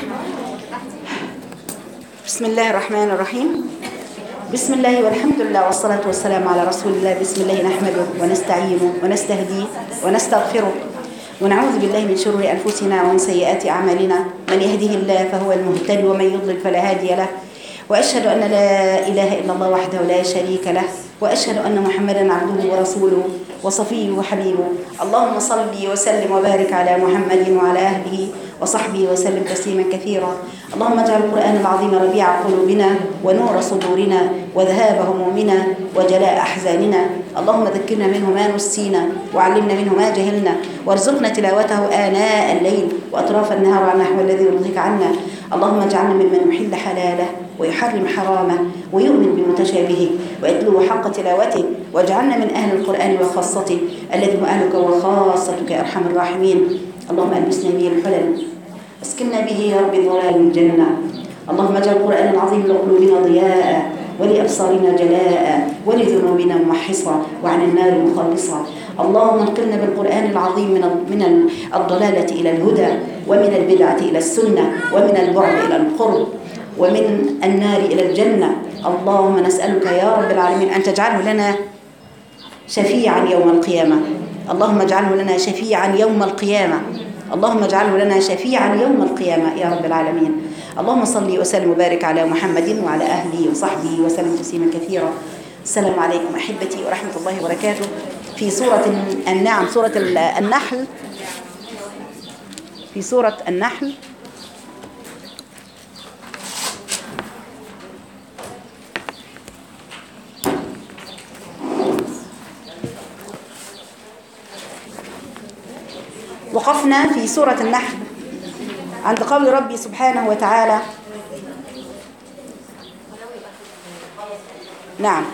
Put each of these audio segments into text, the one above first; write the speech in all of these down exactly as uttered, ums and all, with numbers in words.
بسم الله الرحمن الرحيم. بسم الله والحمد لله والصلاة والسلام على رسول الله. بسم الله نحمده ونستعينه ونستهديه ونستغفره ونعوذ بالله من شرور أنفسنا ومن سيئات أعمالنا. من يهده الله فهو المهتدي ومن يضلل فلا هادي له. وأشهد أن لا إله إلا الله وحده لا شريك له، وأشهد أن محمدا عبده ورسوله وصفيه وحبيبه. اللهم صل وسلم وبارك على محمد وعلى أهله وصحبه وسلم تسليما كثيرا. اللهم اجعل القرآن العظيم ربيع قلوبنا ونور صدورنا وذهاب همومنا وجلاء أحزاننا. اللهم ذكرنا منه ما نسينا وعلمنا منه ما جهلنا، وارزقنا تلاوته آناء الليل وأطراف النهار على النحو الذي يرضيك عنا. اللهم اجعلنا ممن يحل حلاله ويحرم حرامه ويؤمن بمتشابهه ويتلو حق تلاوته، واجعلنا من أهل القرآن وخاصته الذي هو أهلك وخاصتك يا أرحم الراحمين. اللهم ألبسنا به الحلل اسكننا به يا رب ظلال الجنة. اللهم اجعل القرآن العظيم لقلوبنا ضياء ولأبصارنا جلاء ولذنوبنا ممحصا وعن النار مخلصا. اللهم انقلنا بالقرآن العظيم من من الضلالة إلى الهدى، ومن البدعة إلى السنة، ومن البعد إلى القرب، ومن النار إلى الجنة. اللهم نسألك يا رب العالمين أن تجعله لنا شفيعا يوم القيامة. اللهم اجعله لنا شفيعا يوم القيامة. اللهم اجعله لنا شفيعا يوم القيامة يا رب العالمين. اللهم صل وسلم وبارك على محمد وعلى أهله وصحبه وسلم تسليما كثيرا. السلام عليكم أحبتي ورحمة الله وبركاته. في سورة النعم، سورة النحل، في سورة النحل وقفنا في سورة النحل عند قول ربي سبحانه وتعالى. نعم،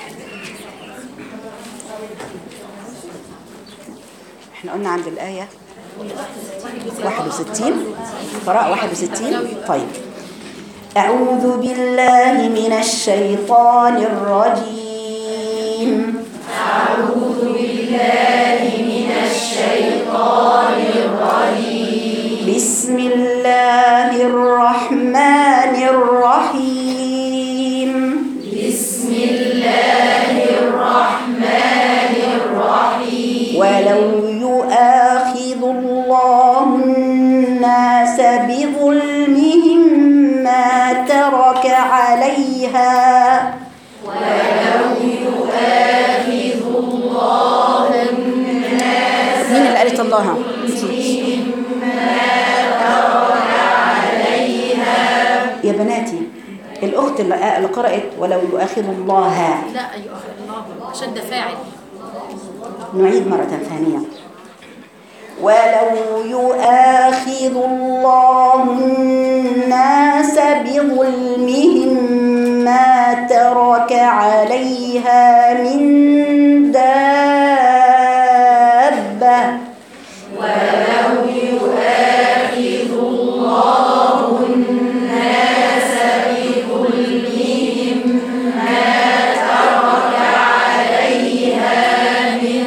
احنا قلنا عند الآية واحد وستين، قراءة واحد وستين. طيب، أعوذ بالله من الشيطان الرجيم. أعوذ بالله من الشيطان الرجيم. بسم الله الرحمن الرحيم. بسم الله الرحمن الرحيم. ولو يؤاخذ الله الناس بظلمهم ما ترك عليها ولو يؤاخذ الله الناس مين اللي قالت الله؟ بظلمهم ما ترك عليها. يا بناتي، الأخت اللي اللي قرأت ولو يؤاخذ الله، لا يؤاخذ الله شد فاعل. نعيد مرة ثانية. ولو يؤاخذ الله الناس بظلمهم ما ترك عليها من دابة ولو يؤاخذ الله الناس بظلمهم ما ترك عليها من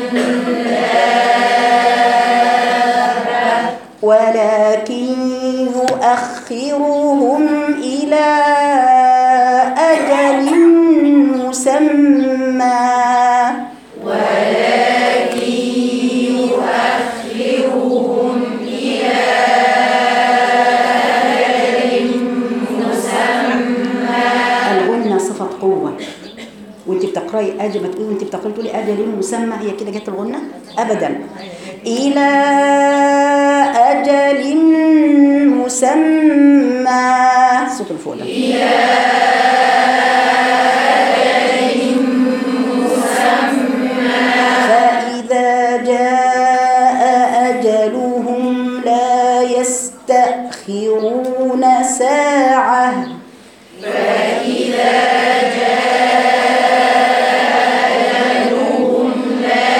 دابة ولكن يؤخرهم إلى أجل مسمى ولكن يؤخرهم إلى أجل مسمى. الغنى صفة قوة، وانت بتقرأي أجل ما تقولي، وانت بتقرأي تقولي أجل مسمى، هي كده جت الغنى أبدا. إلى أجل مسمى، صوت الفوق ده. إلى أجل مسمى. فإذا جاء أجلهم لا يستأخرون ساعة. فإذا جاء أجلهم لا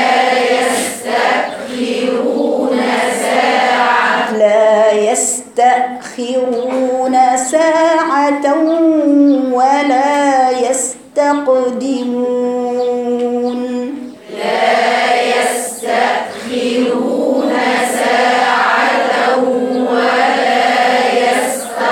يستأخرون ساعة. لا يستأخرون ساعة ولا يستقدمون. لا يستأخرون ساعة ولا يستقدمون.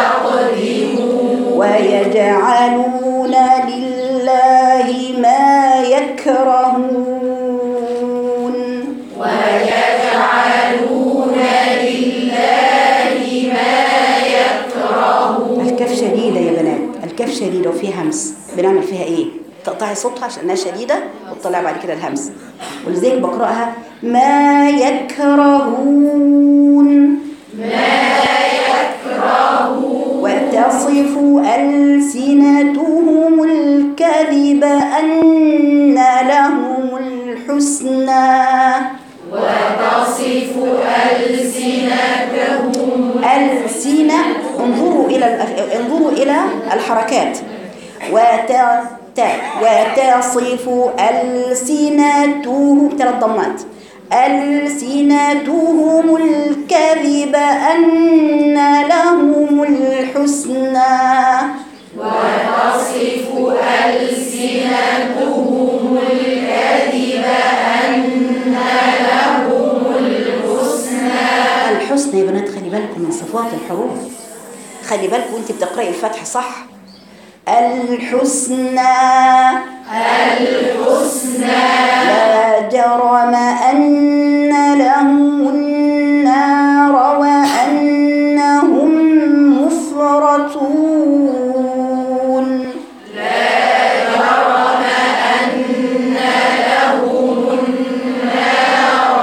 الكاف شديدة وفيها همس، بنعمل فيها إيه؟ تقطعي صوتها عشان إنها شديدة وتطلع بعد كده الهمس. ولذلك بقرأها ما يكرهون، ما يكرهون وتصف ألسنتهم الكذب أن لهم الحسنى، وتصف ألسنتهم ألسنة. انظروا إلى انظروا إلى الحركات. وت وتصف ألسنتهم ثلاث ضمات، ألسنتهم الكذب أن لهم الحسنى، وتصف ألسنتهم الكذب أن لهم الحسنى. الحسنى يا بنات خلي بالكم من صفات الحروف، خلي بالكم وانت بتقرأي الفتح صح. الحسنى الحسنى لا جرم أن لهم النار وأنهم مفرطون. لا جرم أن لهم النار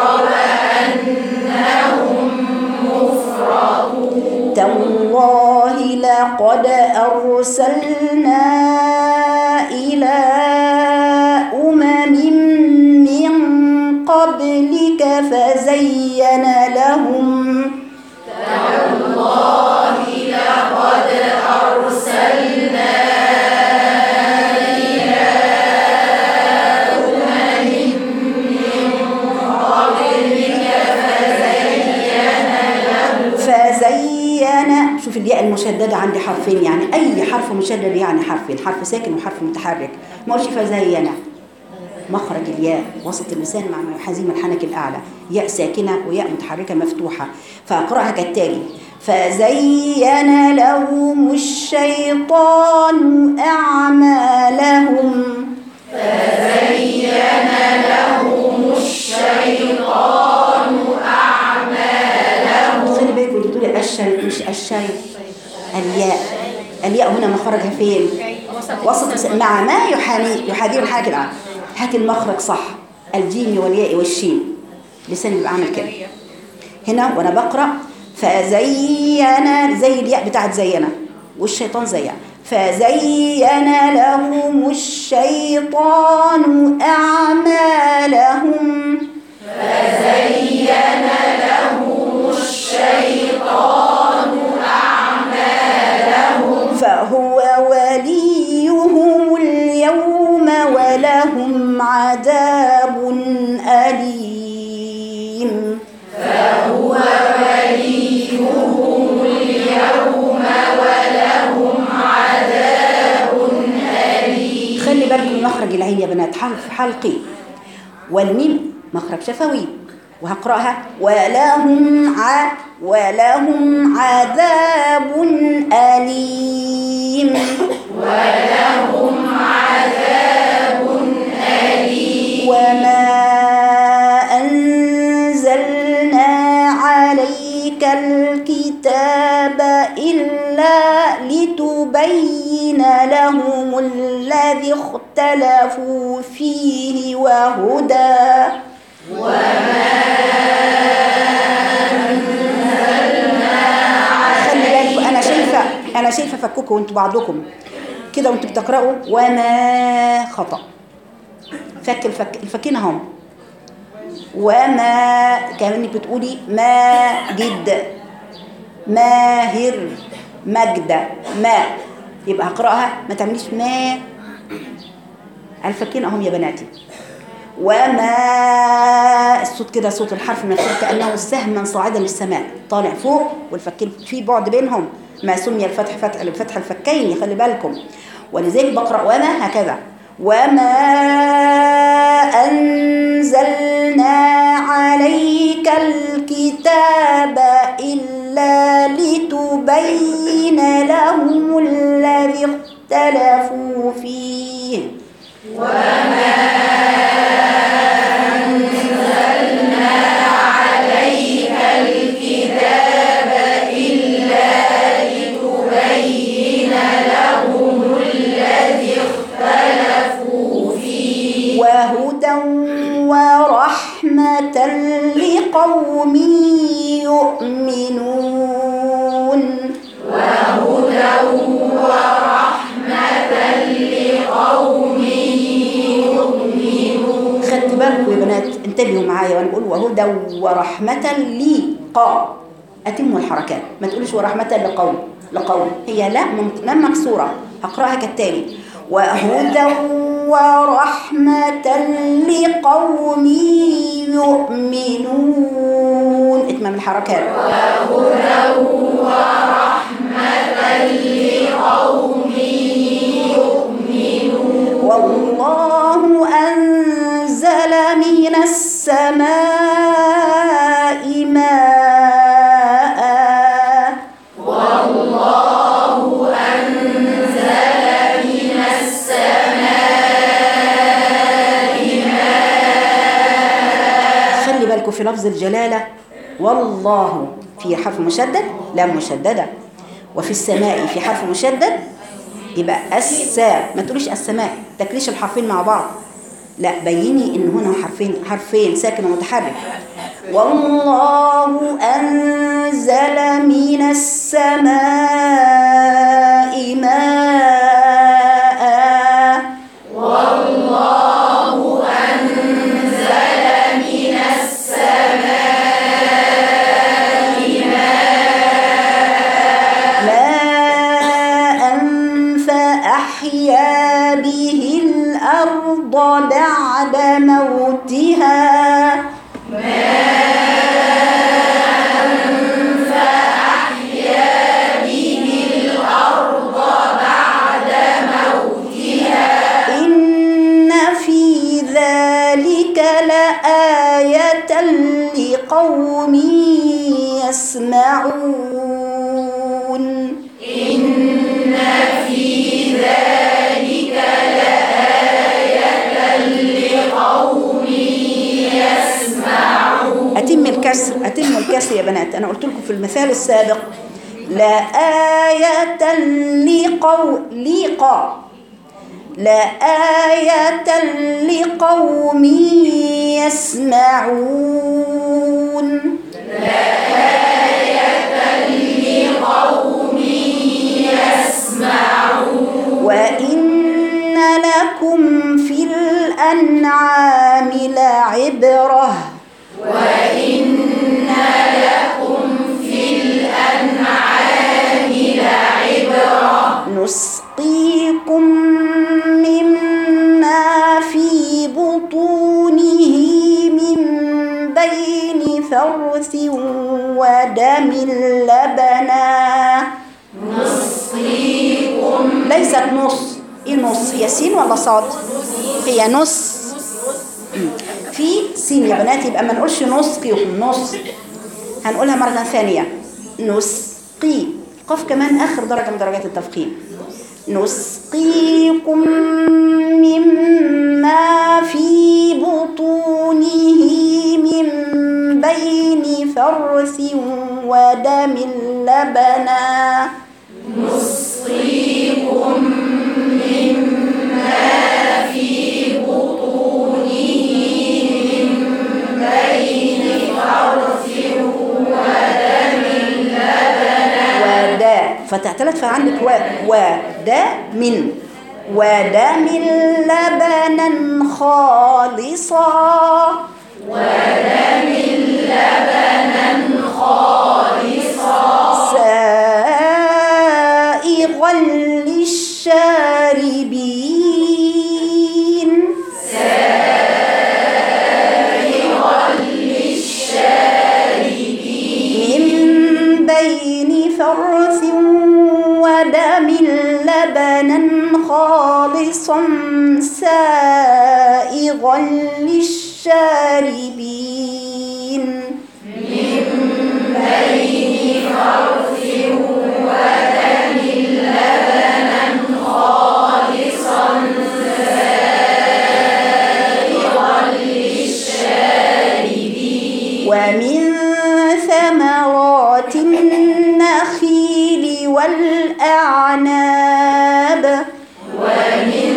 وأنهم مفرطون. تالله لقد أرسلنا إلى أمم من قبلك فزين لهم تالله لقد أرسلنا إلى أمم من قبلك فزين لهم. فزين، شوف الياء المشددة عندي حرفين، يعني أي حرف مشدد يعني حرفين، حرف ساكن وحرف متحرك. ما قلتش فزين، مخرج الياء وسط اللسان مع حزيم الحنك الأعلى، ياء ساكنة وياء متحركة مفتوحة، فأقرأها كالتالي: فزين لهم الشيطان أعمالهم. فزين لهم الشيطان أعمالهم. خلي بالك وانت بتقولي الشيء مش الشيء، الياء الياء هنا مخرجها فين؟ وسط مع ما يحامي يحاذيه الحنك الأعلى. هات المخرج صح، الجيم والياء والشين، لساني بيبقى عامل كده هنا وانا بقرا. فزين زي الياء بتاعت زينه والشيطان زيها. فزين لهم الشيطان اعمالهم. فزين لهم الشيطان أعمالهم. فهو وليهم اليوم ولهم عذاب أليم. فهو وليهم اليوم ولهم عذاب أليم. خلي بالكم من مخرج العين يا بنات، حرف حلقي، والميم مخرج شفوي، وهقرأها ولهم ع ولهم عذاب أليم. ولهم عذاب أليم. وما أنزلنا عليك الكتاب إلا لتبين لهم الذي اختلفوا فيه وهدى. وما خلي بالكم أنا شايفة أنا شايفة فككم وأنتوا بعضكم كده وأنتوا بتقرأوا وما خطأ، فك الفك الفكين هم. وما كأنك بتقولي ماجد ماهر مجد ما، يبقى هقرأها ما تعمليش ما، الفكين اهم يا بناتي. وما الصوت كده صوت الحرف المفتوح كأنه سهما صاعدا للسماء طالع فوق، والفكين في بعد بينهم، ما سمي الفتح فتح لفتح الفكين، خلي بالكم. ولذلك بقرأ وما هكذا: وما أنزلنا عليك الكتاب إلا لتبين لهم الذي اختلفوا فيه. وما أنزلنا عليك الكتاب إلا لتبين لهم وهدى ورحمة لقا. أتموا الحركات، ما تقولش ورحمة لقوم لقوم، هي لا لم مكسورة. هقرأها كالتالي: وهدى ورحمة لقوم يؤمنون. اتمام الحركات. وهدى ورحمة لقوم يؤمنون. والله أنزل من السماء ماء. والله أنزل من السماء ماء. خلي بالكم في لفظ الجلالة، والله في حرف مشدد لام مشددة، وفي السماء في حرف مشدد، يبقى الساء. ما تقوليش السماء، تكليش الحرفين مع بعض، لا بيني ان هنا حرفين حرفين ساكن ومتحرك. والله أنزل من السماء ماء. والله أنزل من السماء ماء. ماء فأحيا به الأرض بعد موتها. فأحيا به الأرض بعد موتها. إن في ذلك لآية لقوم يسمعون. إن في ذلك لآية لقوم يسمعون. أتم الكسر، أتم الكسر يا بنات. أنا قلت لكم في المثال السابق لا آية لقوم لقا لا آية لقوم يسمعون. لا آية لقوم يسمعون. وإن لكم في الأنعام لعبرة. وإن لكم في الأنعام لعبرة. نسقيكم مما في بطونه من بين فرث ودم لبنا. نسقيكم. ليست نص، ايه نص؟ هي سين ولا صاد؟ هي نص. في سين يا بنات، يبقى ما نقولش نسقيكم نص، هنقولها مرة ثانية نسقي. القاف كمان آخر درجة من درجات التفخيم. نسقيكم مما في بطونه من بين فرث ودم لبنا. نسقيكم مما في بطونه من بين فرث ودم لبنا. ودا فتح ثلاث فعندك و ودا من ودم لبنا خالصا. ودم لبنا خالصا. سائغا للشاربين. سائغا للشاربين. من بين فرث ودم لبنا خالصا سائغا للشاربين. من بين فرث ودم لبنا خالصا سائغا للشاربين. ومن ثمرات النخيل والأعناب. ومن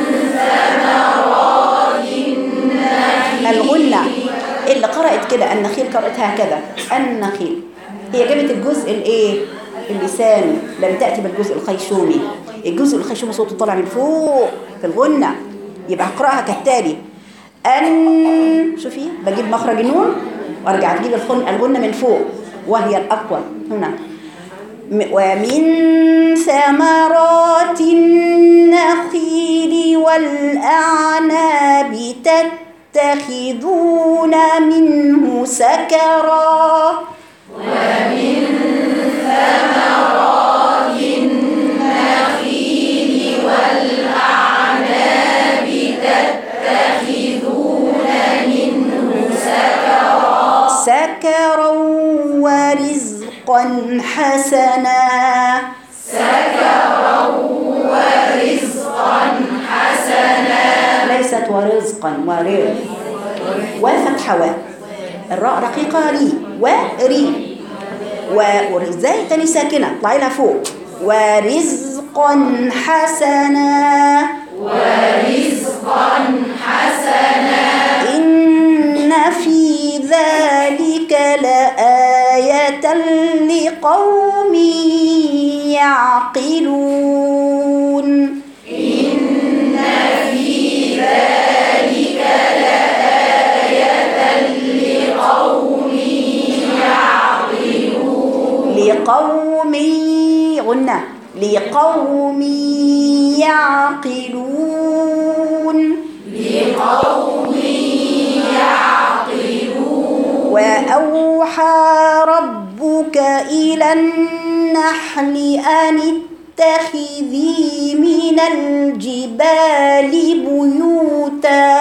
ثمرات النخيل. الغنة اللي قرأت كده النخيل قرأت هكذا النخيل، هي جابت الجزء الايه اللساني، لم تأتي بالجزء الخيشومي. الجزء الخيشومي صوته طالع من فوق في الغنة، يبقى هقرأها كالتالي: أن شوفي بجيب مخرج النون وارجع تجيب الخن الغنة من فوق وهي الأقوى هنا. ومن ثمرات النخيل والأعناب تتخذون منه سكرا. ومن ثمرات النخيل والأعناب تتخذون منه سكرا. سكرا ورزقا حسنا. سكرا ورزقا حسنا. ليست ورزقا ورزق وفتحة و الراء رقيقة ري وري وازاي تاني ساكنة طلعي لها فوق. ورزقا حسنا. ورزقا حسنا. إن في ذلك لآية لقوم يعقلون. إن في ذلك لآية لقوم يعقلون. لقوم غنى لقوم يعقلون. لقوم يعقلون. وأوحى ربك إلى النحل أن اتخذي من الجبال بيوتا.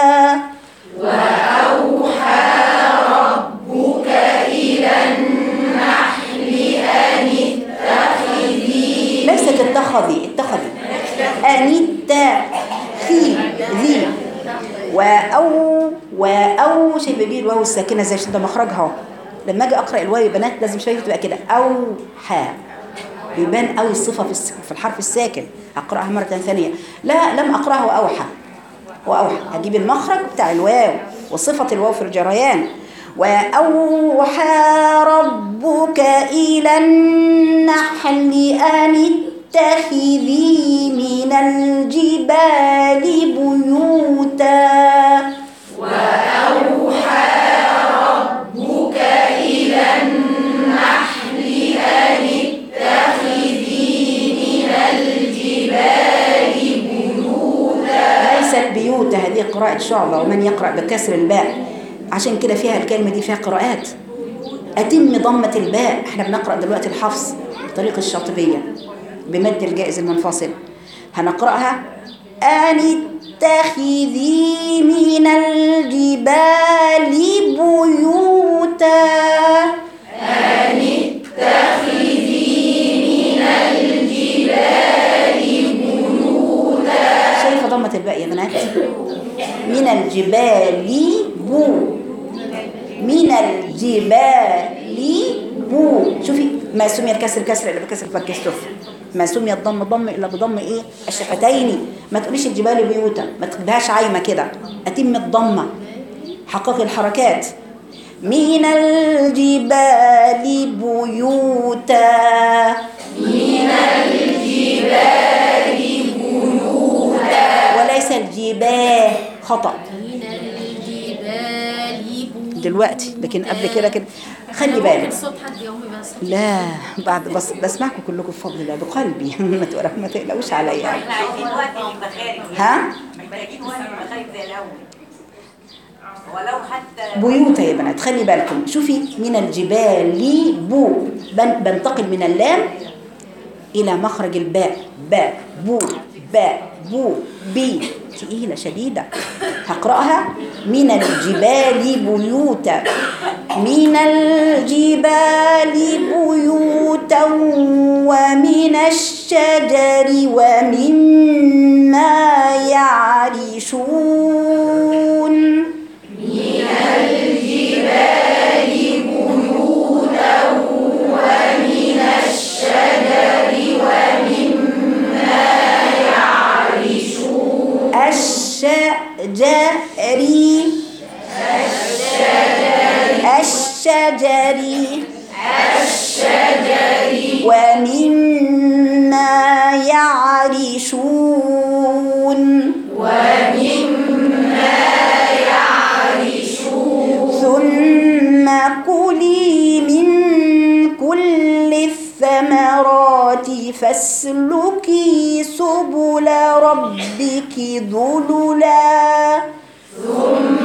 وأوحى ربك إلى النحل أن اتخذي. ليست اتخذي اتخذي أن اتخذي ذي وأو وأو شايف بيه الواو الساكنة زي ده مخرجها اهو. لما أجي أقرأ الواو يا بنات لازم شايفة تبقى كده أوحى بيبان أوي الصفة في في الحرف الساكن. أقرأها مرة ثانية. لا لم أقرأه أوحى وأوحى هجيب المخرج بتاع الواو وصفة الواو في الجريان. وأوحى ربك إلى النحل أن اتخذي من الجبال بيوتا. وأوحى ربك إلى النحل أن اتخذي من الجبال بيوتا. ليست بيوتا هذه قراءة شعبة ومن يقرأ بكسر الباء عشان كده فيها الكلمة دي فيها قراءات. أتم ضمة الباء. احنا بنقرأ دلوقتي الحفص بطريقة الشاطبية بمد الجائز المنفصل. هنقرأها أن اتخذي من الجبال بيوتا. أن اتخذي من الجبال بيوتا. شايفة ضمة الباء يا بنات؟ من الجبال بو من الجبال بو. شوفي ما سمي الكسر كسر الا بكسر فالكسر. ما سمي الضم ضم الا بضم ايه الشفتين. ما تقوليش الجبال بيوتا ما تكتبهاش عايمه كده. اتم الضمه حققي الحركات. من الجبال بيوتا. من الجبال بيوتا. وليس الجبال خطأ من الجبال بيوتا. دلوقتي لكن قبل كده كده خلي بالك. الصوت حد يومي بس. لا بعد بس بسمعكم كلكم بفضل الله بقلبي. ما تقولوا ما تقلقوش عليا. احنا عايزين وقت يبقى خارج. ها محتاجين وقت يبقى خارج زي الاول ولو حتى بيوتا يا بنات خلي بالكم. شوفي من الجبال بو بن بنتقل من اللام الى مخرج الباء. باء بو باء بو بي تقيلة شديدة. هقرأها من الجبال بيوتا. من الجبال بيوتا ومن الشجر ومما يعرشون. من الجبال بيوتا ومن الشجر ومما يعرشون. الشجر الشجر الشجر ومما يعرشون. ومما يعرشون. ثم الثمرات فاسلكي سبل ربك ذللا ثم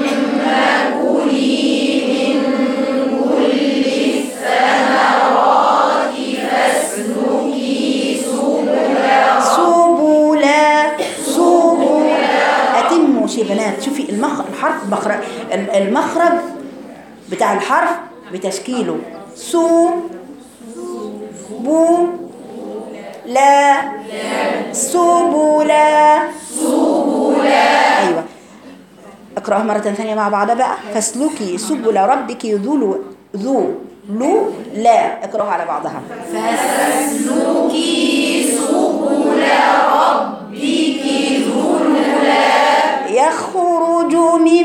كلي من كل الثمرات فاسلكي سبل سبلا سبلا أتموا شي بنات. شوفي المخ... الحرف مخرج المخرج بتاع الحرف بتشكيله سو بو لا سبلا سبلا. أيوة اقرأها مرة ثانية مع بعض بقى. فاسلكي سبل ربك ذو ذو لو لا. اقرأها على بعضها. فاسلكي سبل ربك ذللا يخرج من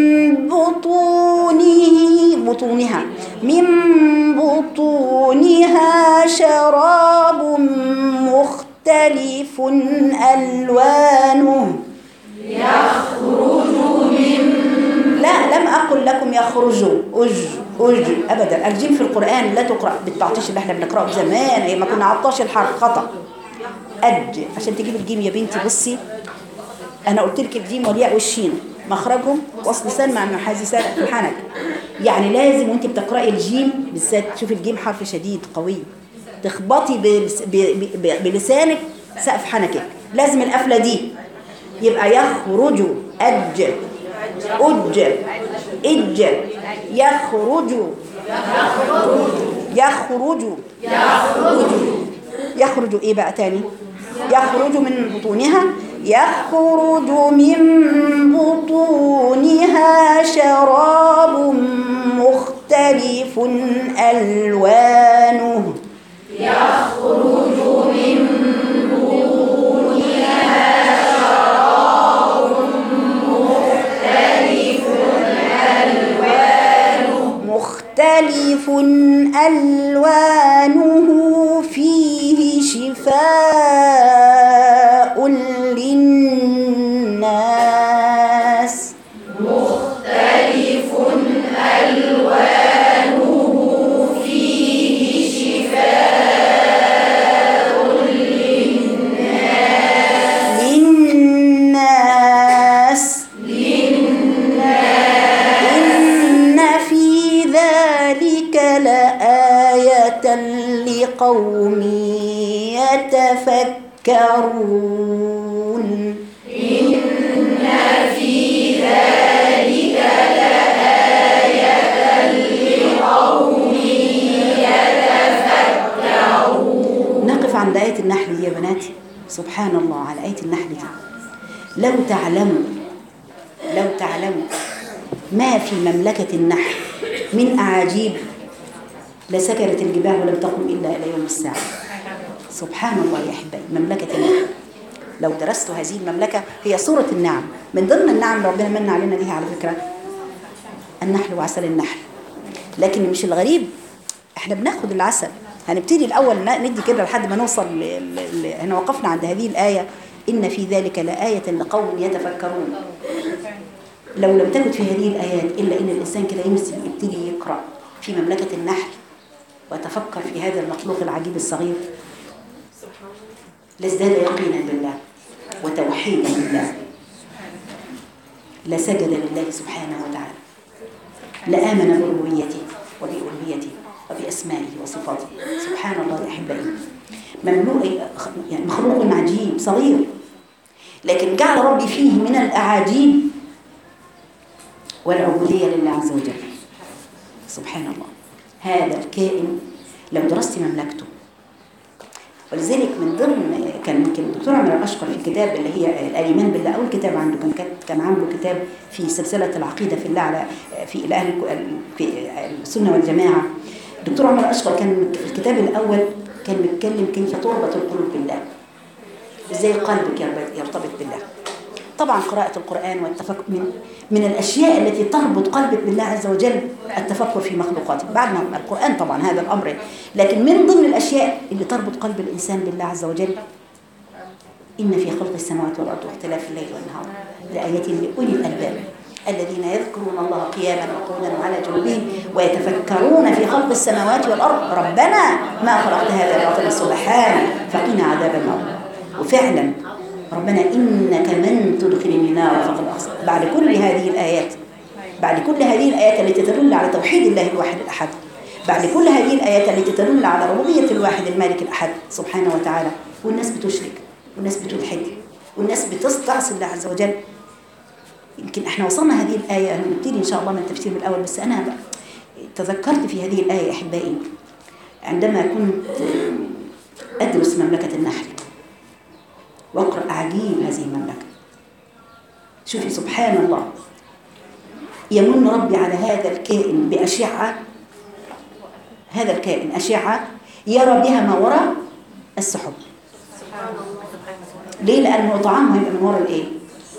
بطونه بطونها من بطونها شراب مختلف ألوانه. يخرج من لا لم أقل لكم يخرجوا أج أج أبدا. الجيم في القرآن لا تقرأ بالتعطيش اللي احنا بنقرأه زمان أيام ما كنا عطاش الحرف خطأ. أج عشان تجيب الجيم يا بنتي. بصي أنا قلت لك الجيم والياء والشين مخرجهم وصل لسان مع محاذي سان في الحنك. يعني لازم وانت بتقرأي الجيم بالذات تشوفي الجيم حرف شديد قوي تخبطي بلس بلسانك سقف حنكك. لازم القفلة دي. يبقى يخرج أج أج إج يخرج يخرج يخرج إيه بقى تاني؟ يخرج من بطونها يخرج من بطونها شراب مختلف ألوانه. يخرج من بطونها شراب مختلف ألوانه مختلف ألوانه فيه شفاء للناس. مختلف ألوانه فيه شفاء للناس للناس للناس إن في ذلك لآية لقوم يتفكرون. إن في ذلك لآية لقوم يتفكرون. نقف عند آية النحل دي يا بناتي. سبحان الله على آية النحل دي. لو تعلموا لو تعلموا ما في مملكة النحل من أعاجيب لسكرت الجباه ولم تقم إلا إلى يوم الساعة. سبحان الله يا أحبائي. مملكة النحل لو درست هذه المملكة هي صورة النعم. من ضمن النعم اللي ربنا من علينا ليها على فكرة النحل وعسل النحل. لكن مش الغريب احنا بناخد العسل. هنبتدي الأول ندي كده لحد ما نوصل ل... ل... احنا وقفنا عند هذه الآية إن في ذلك لآية لقوم يتفكرون. لو لم تكن في هذه الآيات إلا إن الإنسان كده يمسك يبتدي يقرأ في مملكة النحل ويتفكر في هذا المخلوق العجيب الصغير لازداد يقينا بالله وتوحيدا بالله لسجد لله سبحانه وتعالى لآمن بألوهيته وبألوهيته وبأسمائه وصفاته. سبحان الله يا أحبائي. مملوء يعني مخلوق عجيب صغير لكن جعل ربي فيه من الأعاجيب والعبودية لله عز وجل. سبحان الله. هذا الكائن لو درست مملكته. ولذلك من ضمن كان يمكن الدكتور عمر الأشقر في الكتاب اللي هي الإيمان بالله أول كتاب عنده كان كان عامله كتاب في سلسلة العقيدة في الله على في أهل في السنة والجماعة. الدكتور عمر الأشقر كان في الكتاب الأول كان بيتكلم كيف تربط القلوب بالله. ازاي قلبك يرتبط بالله. طبعا قراءة القرآن والتفكر من من الأشياء التي تربط قلبك بالله عز وجل التفكر في مخلوقاته. بعد ما القرآن طبعا هذا الأمر لكن من ضمن الأشياء اللي تربط قلب الإنسان بالله عز وجل إن في خلق السماوات والأرض واختلاف الليل والنهار لآيات لأولي الألباب الذين يذكرون الله قياما وقعودا وعلى جنوبهم ويتفكرون في خلق السماوات والأرض ربنا ما خلقت هذا باطلا سبحانك فقنا عذاب النار. وفعلا ربنا إنك من تدخل النار فقد أخزى. بعد كل هذه الآيات بعد كل هذه الآيات التي تدل على توحيد الله الواحد الأحد، بعد كل هذه الآيات التي تدل على ربوبية الواحد المالك الأحد سبحانه وتعالى، والناس بتشرك والناس بتلحد والناس بتستعصي الله عز وجل. يمكن احنا وصلنا هذه الآية، أنا نبتدي إن شاء الله من التفسير من الأول، بس أنا بقى تذكرت في هذه الآية أحبائي عندما كنت أدرس مملكة النحل وأقرأ أعاجيب هذه المملكة. شوفي سبحان الله، يمن ربي على هذا الكائن بأشعة، هذا الكائن أشعة يرى بها ما وراء السحب. ليه؟ لأنه طعامه يبقى من وراء الإيه؟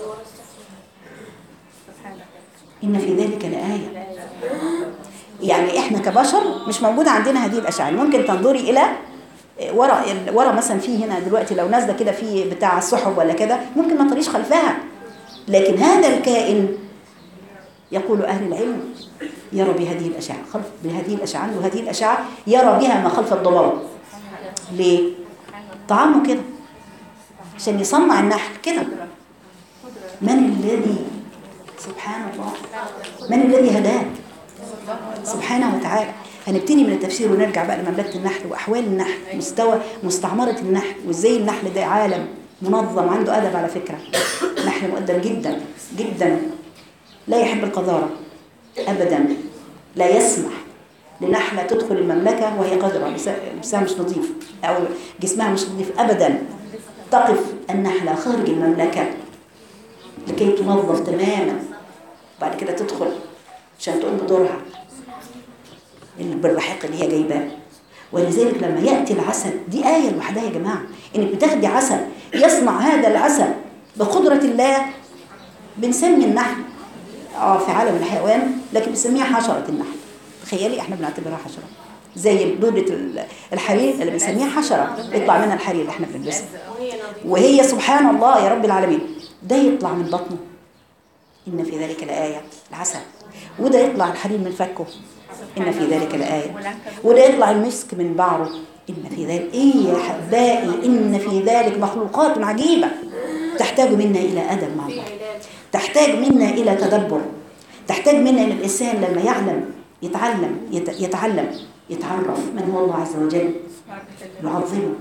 إن في ذلك لآية. يعني إحنا كبشر مش موجودة عندنا هذه الأشعة. ممكن تنظري إلى وراء وراء مثلا في هنا دلوقتي لو نازله كده في بتاع السحب ولا كده ممكن ما تريش خلفها، لكن هذا الكائن يقول أهل العلم يرى بهذه الأشعة خلف بهذه الأشعة وهذه الأشعة يرى بها ما خلف الضباب. ليه؟ طعامه كده عشان يصنع النحل كده. من الذي سبحان الله من الذي هداه سبحانه وتعالى. هنبتدي من التفسير ونرجع بقى لمملكة النحل وأحوال النحل، مستوى مستعمرة النحل، وإزاي النحل ده عالم منظم عنده أدب على فكرة. نحل مؤدب جدا جدا، لا يحب القذارة أبدا، لا يسمح لنحلة تدخل المملكة وهي قذرة، لبسها مش نظيف أو جسمها مش نظيف أبدا. تقف النحلة خارج المملكة لكي تنظف تماما، بعد كده تدخل عشان تقوم بدورها بالرحيق اللي هي جايباه. ولذلك لما يأتي العسل، دي آية لوحدها يا جماعة، إنك بتاخدي عسل يصنع هذا العسل بقدرة الله. بنسمي النحل اه في عالم الحيوان لكن بنسميها حشرة النحل. تخيلي احنا بنعتبرها حشرة زي دودة الحرير اللي بنسميها حشرة، يطلع منها الحرير اللي احنا بنلبسه. وهي سبحان الله يا رب العالمين ده يطلع من بطنه إن في ذلك لآية العسل، وده يطلع الحرير من فكه إن في ذلك لآية، وده يطلع المسك من بعره إن في ذلك. إيه يا حبائي إن في ذلك مخلوقات عجيبة تحتاج منا إلى أدب مع الله، تحتاج منا إلى تدبر، تحتاج منا إن الإنسان لما يعلم يتعلم يتعلم يتعرف من هو الله عز وجل، يعظمه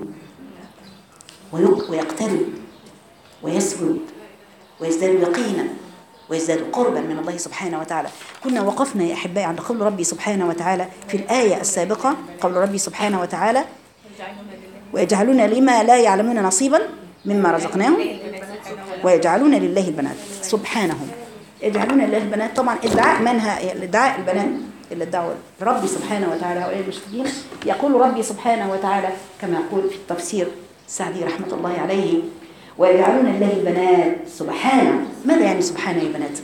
ويقترب ويسجد ويزداد يقينا ويزداد قربا من الله سبحانه وتعالى. كنا وقفنا يا أحبائي عند قول ربي سبحانه وتعالى في الآية السابقة، قول ربي سبحانه وتعالى ويجعلون لما لا يعلمون نصيبا مما رزقناهم ويجعلون لله البنات. سبحانهم يجعلون لله البنات، طبعا ادعاء منها ادعاء البنات اللي ادعوا ربي سبحانه وتعالى هؤلاء المشركين. يقول ربي سبحانه وتعالى كما يقول في التفسير السعدي رحمة الله عليه ويجعلون لله البنات سبحانه. ماذا يعني سبحانه يا بنات؟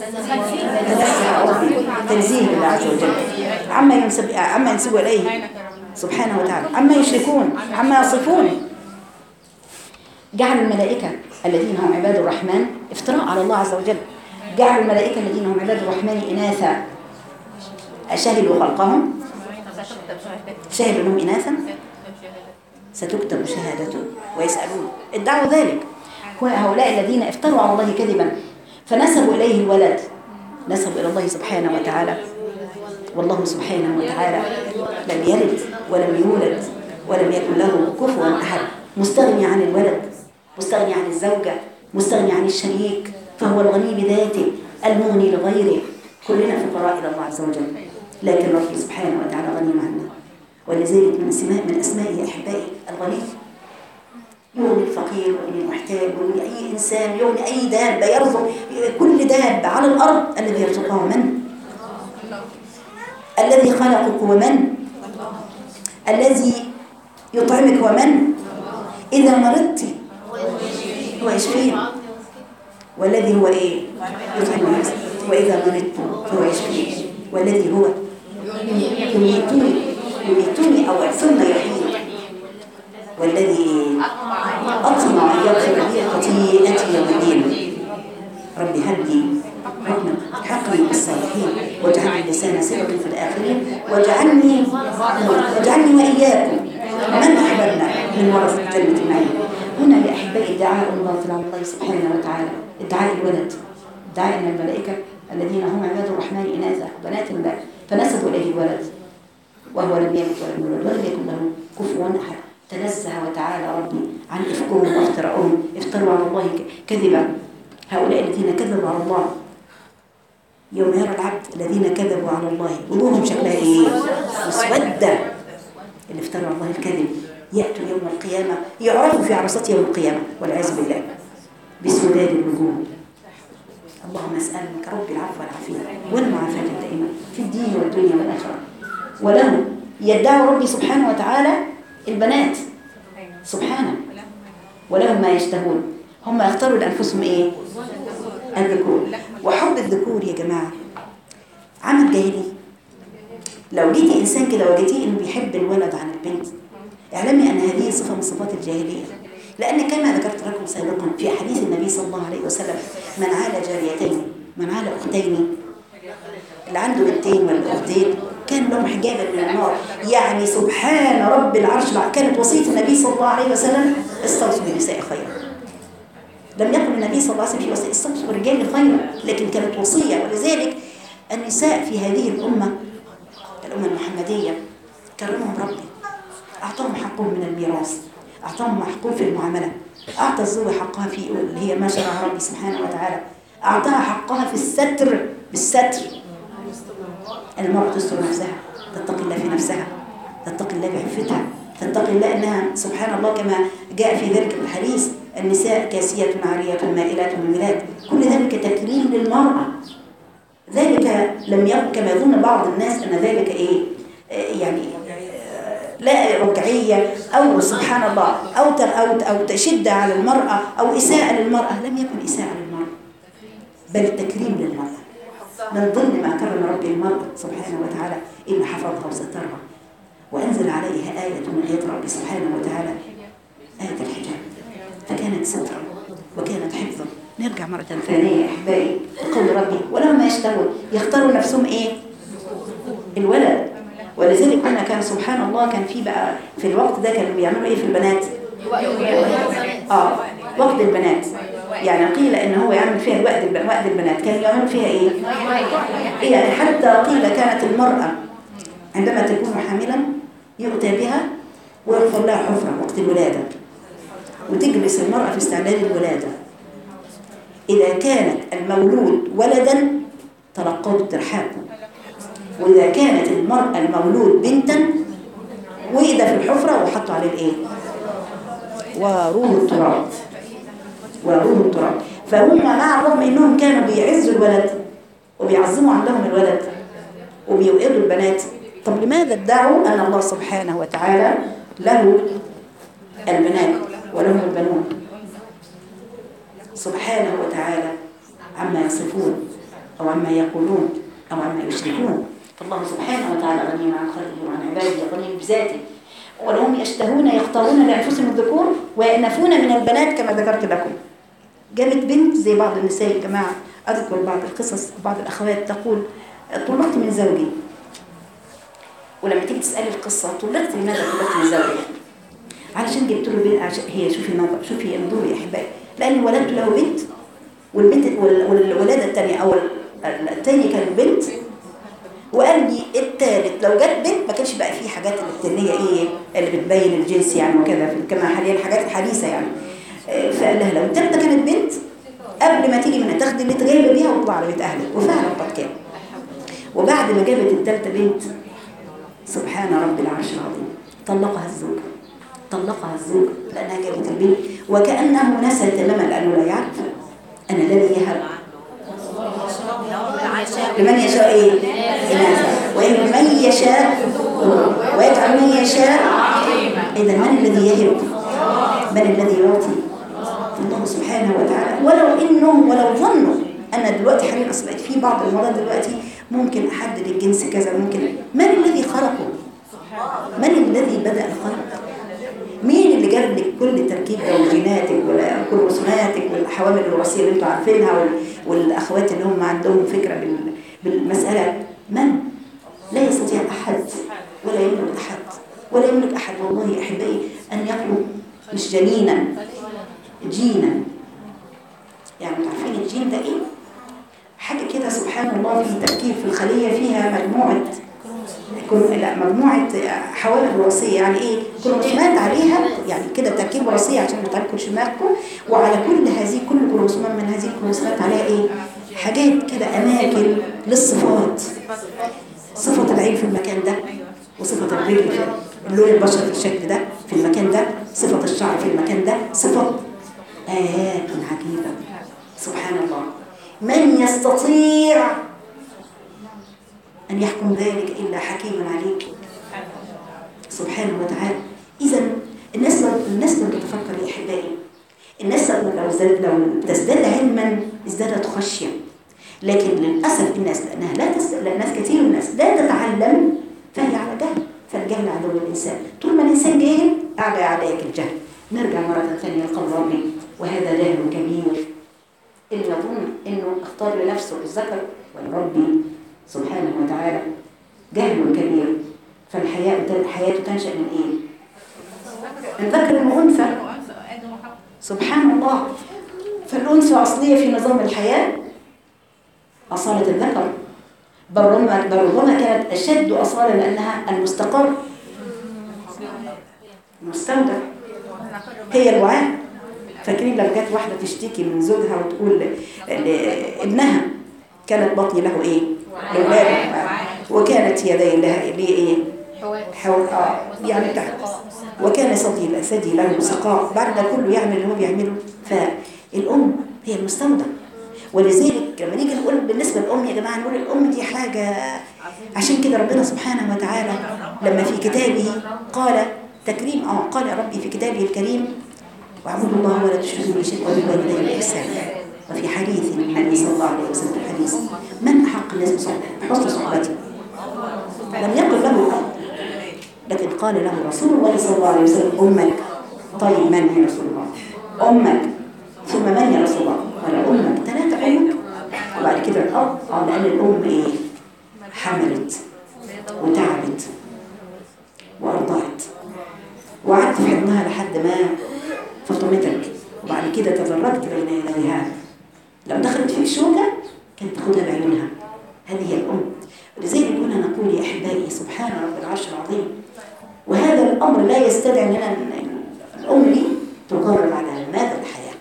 تنزيه الله عز وجل عما ينسب عما ينسب اليه سبحانه وتعالى، عما يشركون، عما يصفون. جعل الملائكة الذين هم عباد الرحمن افتراء على الله عز وجل. جعل الملائكة الذين هم عباد الرحمن إناثا أشهدوا خلقهم، شهدوا أنهم إناثا ستكتب شهادته ويسألون. ادعوا ذلك هؤلاء الذين افتروا على الله كذبا فنسبوا إليه الولد، نسبوا إلى الله سبحانه وتعالى. والله سبحانه وتعالى لم يلد ولم يولد ولم يكن له كفوا أحد، مستغني عن الولد، مستغني عن الزوجة، مستغني عن الشريك، فهو الغني بذاته المغني لغيره. كلنا فقراء إلى الله عز وجل، لكن ربي سبحانه وتعالى غني عنا. ولذلك من اسماء من أسمائه أحبائي الغني، يغني الفقير ويغني المحتاج ويغني أي إنسان، يغني أي دابة، يرزق كل دابة على الأرض. الذي يرزقه من؟ الذي خلقك ومن؟ الذي يطعمك ومن؟ إذا مرضت هو يشفين، والذي هو إيه؟ يطعمك. وإذا مرضت فهو يشفين، والذي هو يميتني يميتني أو ثم يحيي، والذي أطمع أن يغفر لي خطيئتي يوم الدين. ربي هب لي حكما حقني بالصالحين واجعلني لسان صدق في الآخرين واجعلني واجعلني وإياكم من أحببنا من ورثة جنة النعيم. هنا لأحبائي دعاء الله الله سبحانه وتعالى، ادعاء الولد، دعاء من الملائكة الذين هم عباد الرحمن إناثا بنات الله فنسبوا إليه الولد وهو لم يلد ولم يولد ولم يكن له كفوا أحد. تنزه وتعالى ربي عن إفكهم وافتراءهم، افتروا على الله كذبا. هؤلاء الذين كذبوا على الله يوم يرى العبد الذين كذبوا على الله وجوههم شكلها ايه؟ مسودة. اللي افتروا على الله الكذب يأتوا يوم القيامة يعرفوا في عرصات يوم القيامة والعياذ بالله بسوداد الوجوه. اللهم اسألك ربي العفو والعافية والمعافاة الدائمة في الدين والدنيا والآخرة. ولهم يدعوا ربي سبحانه وتعالى البنات سبحانه، ولهم ما يشتهون، هم يختاروا لأنفسهم ايه؟ الذكور. وحب الذكور يا جماعة عمل جاهلي. لو جيتي إنسان كده وجدتيه إنه بيحب الولد عن البنت اعلمي أن هذه صفة من صفات الجاهلية، لأن كما ذكرت لكم سابقا في حديث النبي صلى الله عليه وسلم من عال جاريتين من عال أختين، اللي عنده بنتين ولا أختين كان لهم حجابا من النار. يعني سبحان رب العرش، كانت وصية النبي صلى الله عليه وسلم استوصوا بالنساء خيرا. لم يقل النبي صلى الله عليه وسلم في وصية استوصوا بالرجال خيرا، لكن كانت وصية. ولذلك النساء في هذه الأمة الأمة المحمدية كرمهم ربي، أعطاهم حقهم من الميراث، أعطاهم حقهم في المعاملة، أعطى الزوجة حقها في اللي هي ما شرعها ربي سبحانه وتعالى، أعطاها حقها في الستر بالستر. المرأة تستر نفسها، تتقي الله في نفسها، تتقي الله بعفتها، تتقي الله أنها سبحان الله كما جاء في ذلك الحديث النساء كاسية عارية مائلات مميلات، كل ذلك تكريم للمرأة. ذلك لم يكن كما يظن بعض الناس أن ذلك إيه يعني لا رجعية أو سبحان الله أو أو أو تشد على المرأة أو إساءة للمرأة. لم يكن إساءة للمرأة بل تكريم للمرأة. من ضمن ما كرم ربي المرأة سبحانه وتعالى إن حفظها وسترها وأنزل عليها آية من آيات ربي سبحانه وتعالى آية الحجاب، فكانت سترا وكانت حفظا. نرجع مرة ثانية يا أحبائي لقول ربي ولهم ما يشتهون، يختاروا نفسهم إيه؟ الولد. ولذلك هنا كان سبحان الله كان في بقى في الوقت ده كانوا بيعملوا إيه في البنات؟ آه وقت البنات، يعني قيل إن هو يعمل فيها وقت وقت البنات كانوا يعملوا فيها إيه؟ يعني حتى قيل كانت المرأة عندما تكون حاملا يؤتى بها ويغفر لها حفرة وقت الولادة، وتجلس المرأة في استعداد الولادة. إذا كانت المولود ولدا تلقوه بالترحاب، وإذا كانت المرأة المولود بنتا وإذا في الحفرة وحطوا عليه الإيه؟ وروه التراب، وروه التراب. فهم مع الرغم إنهم كانوا بيعزوا الولد وبيعظموا عندهم الولد وبيوئروا البنات، طب لماذا ادعوا أن الله سبحانه وتعالى له البنات ولهم البنون سبحانه وتعالى عما يصفون أو عما يقولون أو عما يشركون؟ فالله سبحانه وتعالى غني عن خلقه وعن عباده، غني بذاته. ولهم يشتهون يختارون لأنفسهم الذكور ويأنفون من البنات كما ذكرت لكم. جابت بنت زي بعض النساء يا جماعة، أذكر بعض القصص، بعض الأخوات تقول طلقت من زوجي، ولما تيجي تسألي القصة طلقت لماذا طلقت من زوجي؟ علشان جبت له بنت. هي شوفي النظر، شوفي انظري يا أحبائي، لأني ولدت له بنت والبنت والولادة الثانية أو الثانية كانت بنت، وقال لي الثالث لو جت بنت ما كانش بقى فيه حاجات اللي ايه اللي بتبين الجنس يعني وكذا كما حاليا الحاجات الحديثة يعني. فقال لها لو الثالثة كانت بنت قبل ما تيجي من تاخدي اللي تجايبه بيها وتطلع على بيت أهلك، وفعلا قد كان. وبعد ما جابت الثالثة بنت سبحان رب العرش العظيم طلقها الزوج، طلقها الزوج لأنها جابت البنت، وكأنه نسى تماما لأنه لا يعرف أن الذي يهب لمن يشاء إيه؟ إناثا ومن يشاء ويجعل من يشاء. إذا من الذي يهب؟ من الذي يعطي؟ الله سبحانه وتعالى. ولو إنهم ولو ظنوا أن دلوقتي حاليا أصبحت في بعض المرات دلوقتي ممكن أحدد الجنس كذا، ممكن من الذي خلقه؟ من الذي بدأ الخلق؟ مين اللي جاب لك كل تركيب جيناتك والكروموسوماتك والحوامل الوراثيه اللي انتوا عارفينها وال- والاخوات اللي هم عندهم فكره بال- بالمساله، من لا يستطيع احد ولا يملك احد ولا يملك احد والله احبائي ان يخلق مش جنينا، جينا. يعني عارفين الجين ده ايه؟ حاجه كده سبحان الله في تركيب في الخليه فيها مجموعه كل- لا مجموعه حوامل وراثيه. يعني ايه؟ كروموسومات عليها، يعني كده تركيب وراثي عشان ما تعرفوش دماغكم. وعلى كل هذه كل كروموسومات من هذه الكروموسومات عليها ايه؟ حاجات كده اماكن للصفات. صفه العين في المكان ده، وصفه الرجل في اللون البشر في الشكل ده في المكان ده، صفه الشعر في المكان ده، صفه آيات عجيبه سبحان الله. من يستطيع أن يحكم ذلك إلا حكيم عليم سبحانه وتعالى. إذا الناس لو الناس لو تتفكر يا أحبائي، الناس لو لو زاد- لو تزداد علما ازدادت خشية. لكن للأسف الناس لأنها لا تست... لأن ناس كثير من الناس لا تتعلم فهي على جهل، فالجهل عدو الإنسان. طول ما الإنسان جاهل أعلى عليك الجهل. نرجع مرة ثانية لقول ربي وهذا جهل كبير، إن يظن إنه اختار لنفسه الذكر ولربي سبحانه وتعالى جهل كبير. فالحياة الحياة تنشأ من إيه؟ من ذكر وأنثى سبحان الله. فالأنثى أصلية في نظام الحياة أصالة الذكر، بل ربما بل ربما كانت أشد أصالة لأنها المستقر المستودع هي الوعاء. فاكرين لما كانت واحدة تشتكي من زوجها وتقول ابنها كانت بطني له ايه؟ لولاده، وكانت يدي لها ايه؟ حول اه يعني تحت، وكان صدي ثدي له سقاء. بعد ده كله يعمل اللي هو بيعمله. فالام هي المستودع. ولذلك لما نيجي نقول بالنسبه للام يا جماعه نقول الام دي حاجه. عشان كده ربنا سبحانه وتعالى لما في كتابه قال تكريم اه قال يا ربي في كتابه الكريم واعبدوا الله ولا تشركوا به شيئا وبالوالدين احسانا. وفي حديث النبي صلى الله عليه وسلم الحديث من احق الناس بحسن صحبته لم يقل له اب، لكن قال له رسول الله صلى الله عليه وسلم امك. طيب من يا رسول الله؟ امك. ثم من يا رسول الله؟ قال امك. ثلاثه امك وبعد كده الاب. اه لان الام ايه؟ حملت وتعبت وارضعت وقعدت في حضنها لحد ما فطمتك، وبعد كده تدرجت بين يديها. لو دخلت في الشوكة كانت تاخدها بعيونها. هذه هي الأم. ولذلك كنا نقول يا أحبائي سبحان رب العرش العظيم. وهذا الأمر لا يستدعي أننا الأم دي تقرر على ماذا الحياة،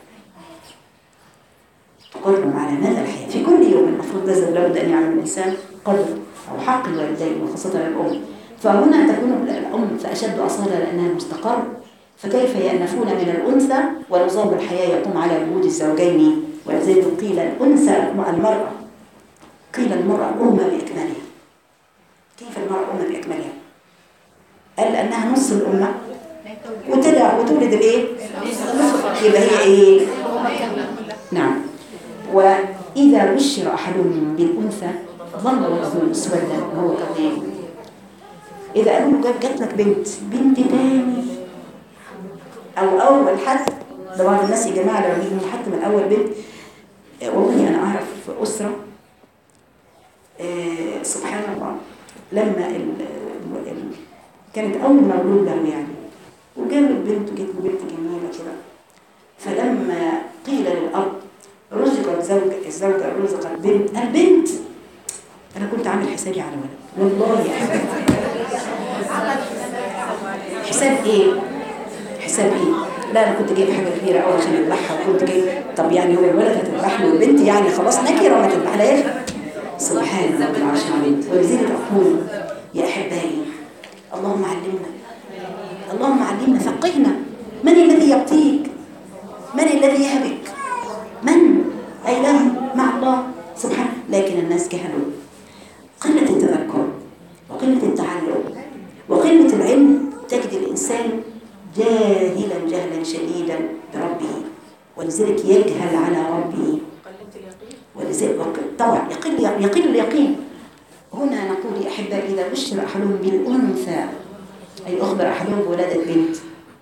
تقرر على ماذا الحياة في كل يوم. المفروض لازم لابد أن يعلم الإنسان قدر أو حق الوالدين وخاصة الأم. فهنا تكون الأم فأشد أصالة لأنها المستقر. فكيف يأنفون من الأنثى ونظام الحياة يقوم على وجود الزوجين. ولذلك قيل الأنثى المرأة، قيل المرأة أمة بأكملها. كيف المرأة أمة بأكملها؟ قال لأنها نص الأمة وتلع وتولد الإيه؟ يبقى هي إيه؟ نعم. وإذا بشر أحدهم بالأنثى ظل وجهه مسودا وهو كظيم. إذا قالوا له جات لك بنت بنت تاني أو أول حد، ده بعض الناس يا جماعة لما بيجوا حتى من أول بنت. والله أنا أعرف أسرة آه سبحان الله لما ال ال كانت أول مولود له يعني، وجاب البنت وجت له بنت جميلة كده. فلما قيل للأب رزقت زوجة الزوجة رزقت بنت البنت، أنا كنت عامل حسابي على ولد والله يا حبيبي. حساب إيه؟ حساب إيه؟ لا أنا كنت جايب حاجة كبيرة أوي عشان أذبحها، وكنت جايب طب يعني هو الولد هتذبح له والبنت يعني خلاص نكرة ما تذبحلهاش. سبحان رب العرش العظيم. ولذلك أقول يا أحبائي اللهم علمنا، اللهم علمنا فقهنا. من الذي يعطيك؟ من الذي يهبك؟ من؟ أي له مع الله سبحانه. لكن الناس جهلوا، قلة التذكر وقلة التعلم وقلة العلم تجد الإنسان جاهلا جهلا شديدا بربه، ولذلك يجهل على ربه. ولذلك طبعا يقل يقل اليقين. هنا نقول يا أحبائي إذا بشر أحدهم بالأنثى أي أخبر أحدهم بولادة بنت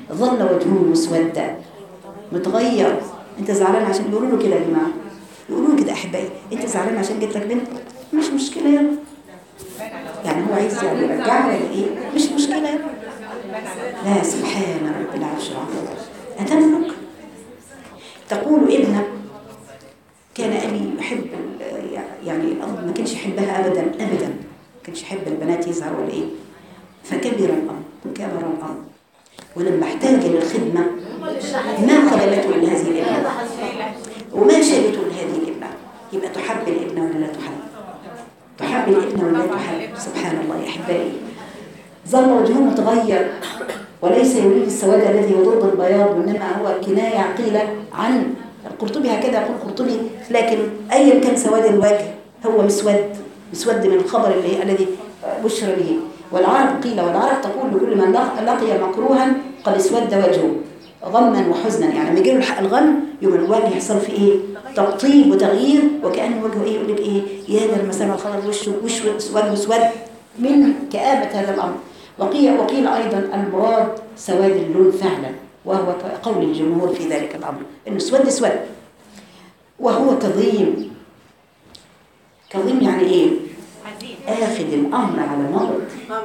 ظل وجهه مسودا متغير. انت زعلان عشان يقولوا له كده يا جماعه، يقولوا له كده احبائي، انت زعلان عشان جت لك بنت؟ مش مشكله يلا. يعني هو عايز يعني يرجعها ولا ايه؟ مش مشكله يلا. لا سبحان رب العرش العظيم. أتملك. تقول ابنه كان أبي يحب يعني الأرض ما كانش يحبها أبدا أبدا، ما كانش يحب البنات يظهر ولا إيه. فكبر الأمر وكبر الأمر ولما احتاج للخدمة ما خدمته لهذه الابنة وما شابته لهذه الابنة. يبقى تحب الابنة ولا لا تحب؟ تحب الابنة ولا لا تحب؟ سبحان الله يا أحبائي. ظل وجهه متغير وليس يريد السواد الذي يضد البياض، وإنما هو كناية قيل عن القرطبي هكذا يقول القرطبي. لكن أيا كان سواد الوجه هو مسود، مسود من الخبر اللي الذي بشر به. والعرب قيل والعرب تقول لكل من لقي مكروها قد اسود وجهه غما وحزنا. يعني لما يجي له الغم يوم الوجه يحصل فيه ايه؟ تقطيب وتغيير، وكأن وجهه ايه؟ يقول لك ايه؟ يا ده المسام الخضر وشه وشه اسود مسود من كآبة هذا الأمر. وقيل وقيل أيضا المراد سواد اللون فعلا، وهو قول الجمهور في ذلك الأمر إنه سود اسود. وهو كظيم. كظيم يعني ايه؟ آخذ الأمر على مرض.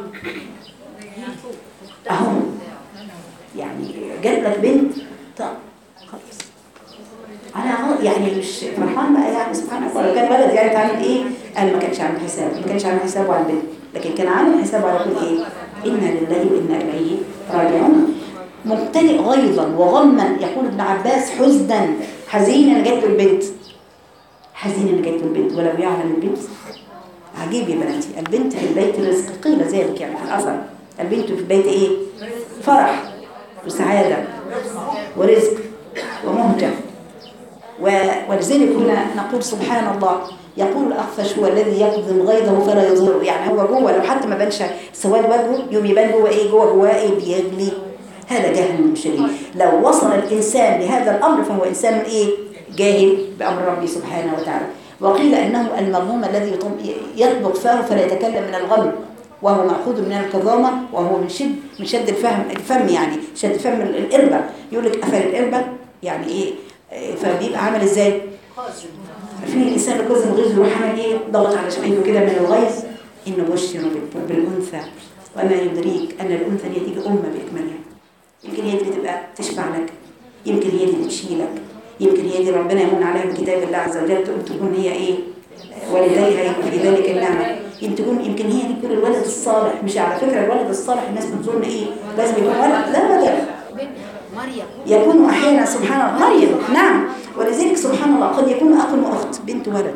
أهو يعني جات لك بنت، طب خلاص أنا يعني مش فرحان بقى يعني سبحان الله. لو كان ولد يعني تعمل إيه؟ قال ما كانش عامل حساب، ما كانش عامل حسابه على البنت، لكن كان عامل حسابه على كل إيه؟ إنا لله وإنا إليه راجعون. ممتلئ غيظا وغما. يقول ابن عباس حزنا حزين أنا جات له البنت، حزين أنا جات له البنت ولو يعلم البنت. عجيب يا بناتي، البنت في البيت رزق، قيل ذلك يعني في الأثر. البنت في البيت إيه؟ فرح وسعادة ورزق ومهجة. ولذلك هنا نقول سبحان الله. يقول الأخفش هو الذي يقدم غيظه فلا يظهره. يعني هو جوه لو حتى ما بانش سواد وجهه يوم يبان جوه إيه؟ جوه جواه إيه؟ بيغلي. هذا جهل شديد. لو وصل الإنسان لهذا الأمر فهو إنسان إيه؟ جاهل بأمر ربي سبحانه وتعالى. وقيل أنه المظلوم الذي يطبق فاه فلا يتكلم من الغم، وهو مأخوذ من الكظامة، وهو من شد من شد الفهم الفم يعني شد فم الإربة. يقول لك قفل الإربة يعني إيه؟ فبيبقى عامل إزاي؟ في الإنسان اللي كظم غيظه يروح عامل إيه؟ ضغط على شفايفه كده من الغيظ. إنه بشر بالأنثى وما يدريك أن الأنثى هي تيجي أمة بإكمالها. يمكن هي اللي تبقى تشفع لك، يمكن هي اللي تشيلك، يمكن هي دي ربنا يمن عليها بكتاب الله عز وجل تكون هي ايه؟ والديها في ذلك النعمه. يمكن تكون يمكن هي دي تكون الولد الصالح. مش على فكره الولد الصالح الناس بتظن ايه؟ لازم يكون ولد، لا ابدا. مريم يكون احيانا سبحان الله مريم نعم. ولذلك سبحان الله قد يكون اخ واخت بنت ولد.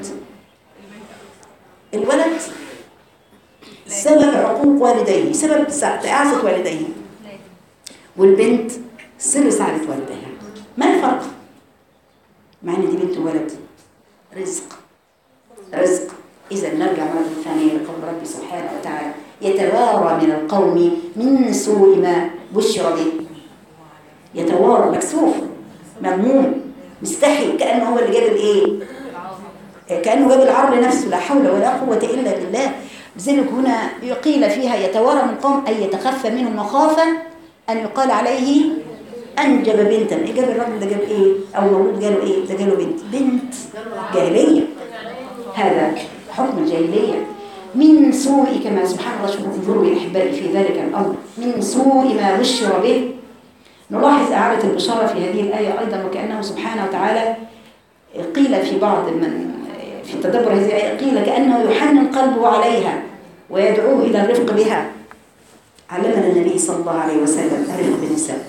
الولد سبب عقوق والديه، سبب تعاسه والديه، والبنت سر سعاده والديها. ما الفرق؟ مع ان دي بنت ولد. رزق رزق. اذا نرجع مره ثانيه لقول ربي سبحانه وتعالى يتوارى من القوم من سوء ما بشر به. يتوارى مكسوف مذموم مستحي، كانه هو اللي جاب الايه؟ كانه جاب العار لنفسه. لا حول ولا قوه الا بالله. لذلك هنا قيل فيها يتوارى من قوم اي يتخفى منهم مخافه ان يقال عليه أنجب بنتا. إيه جاب الرجل ده؟ جاب إيه؟ أو مولود جاله إيه؟ ده جاله بنت. بنت جاهلية. هذا حكم الجاهلية. من سوء كما سبحان الله. شوفوا انظروا يا أحبائي في ذلك الأمر. من سوء ما بشر به. نلاحظ إعادة البشارة في هذه الآية أيضا، وكأنه سبحانه وتعالى قيل في بعض من في تدبر هذه الآية قيل كأنه يحنن قلبه عليها ويدعوه إلى الرفق بها. علمنا النبي صلى الله عليه وسلم الرفق بالنساء.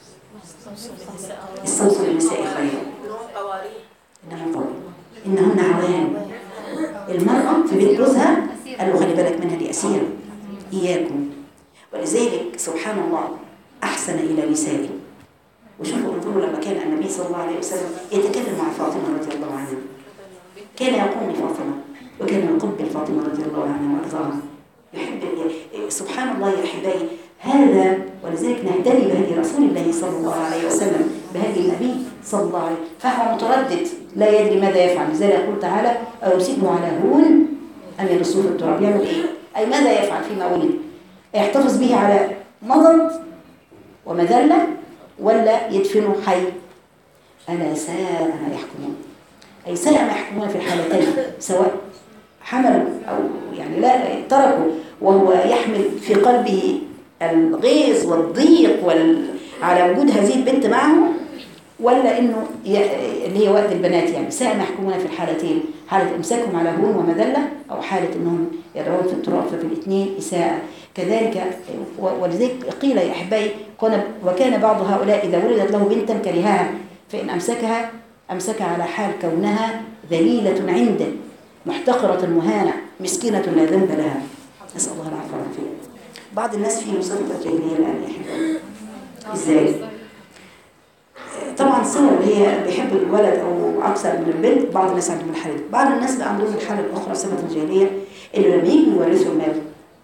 استوصوا للنساء خيرا إنهن قوي إنهن عوان. المرأة في بيت جوزها قال له خلي بالك منها دي أسيرة إياكم. ولذلك سبحان الله أحسن إلى نسائه. وشوفوا انظروا لما كان النبي صلى الله عليه وسلم يتكلم مع فاطمة رضي الله عنها، كان يقوم لفاطمة وكان يقبل فاطمة رضي الله عنها وأرضاها. يحب سبحان الله يا أحبائي هذا. ولذلك نهتدي بهدي رسول الله صلى الله عليه وسلم، بهدي النبي صلى الله عليه وسلم. فهو متردد لا يدري ماذا يفعل. لذلك يقول تعالى أو يمسكه على هون أم يرسوه في التراب. يعمل إيه؟ أي ماذا يفعل فيما ولد؟ يحتفظ به على مضض ومذلة ولا يدفنوا حي؟ ألا ساء ما يحكمون، أي ساء ما يحكمون في الحالتين، سواء حملوا أو يعني لا تركوا وهو يحمل في قلبه الغيظ والضيق وال... على وجود هذه البنت معه، ولا انه ي... اللي هي وقت البنات يعني ساء ما يحكمون في الحالتين، حالة امساكهم على هون ومذلة او حالة انهم يدعون في التراب، ففي الاثنين اساءة كذلك. ولذلك قيل يا احبائي وكان بعض هؤلاء اذا ولدت له بنتا كرهها فان امسكها امسكها على حال كونها ذليلة عنده محتقرة مهانة مسكينة لا ذنب لها، نسأل الله العفو والعافية. بعض الناس في مصيبة الجاهلية الآن يا أحبائي. إزاي؟ طبعا الصور اللي هي بيحب الولد أو أكثر من البنت، بعض الناس عندهم الحالة دي، بعض الناس بقى عندهم الحالة الأخرى صفة الجاهلية اللي لما يجوا يورثوا المال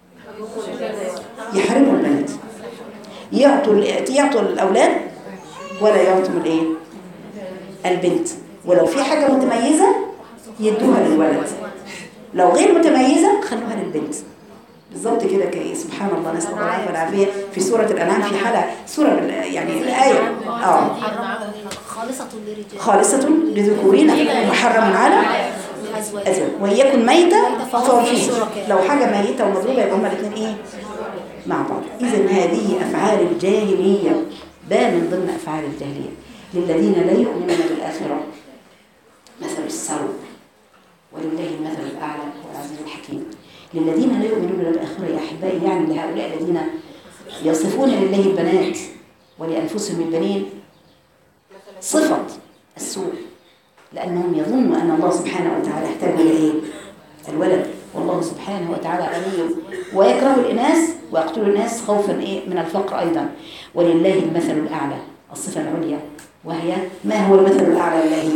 يحرموا البنات، يعطوا يعطوا الأولاد ولا يعطوا الإيه؟ البنت، ولو في حاجة متميزة يدوها للولد، لو غير متميزة خلوها للبنت. بالضبط كده كي سبحان الله نسأل الله العافية والعافية. في سورة الأنعام في حالة سورة يعني الآية اه خالصة للرجال خالصة لذكورنا محرم على أزواج وإن يكن ميتة فهو فيه، لو حاجة ميتة ومضروبة يبقى هما الاثنين إيه مع بعض. إذن هذه أفعال الجاهلية، ده من ضمن أفعال الجاهلية. للذين لا يؤمنون بالآخرة مثل السوء ولله المثل الأعلى هو العزيز الحكيم. للذين لا يؤمنون بالآخرة يا أحبائي يعني لهؤلاء الذين يصفون لله البنات ولأنفسهم البنين صفة السوء، لأنهم يظنوا أن الله سبحانه وتعالى يحتاج إلى إيه؟ الولد، والله سبحانه وتعالى غني ويكره الإناث ويقتل الناس خوفا إيه من الفقر أيضا. ولله المثل الأعلى الصفة العليا، وهي ما هو المثل الأعلى لله؟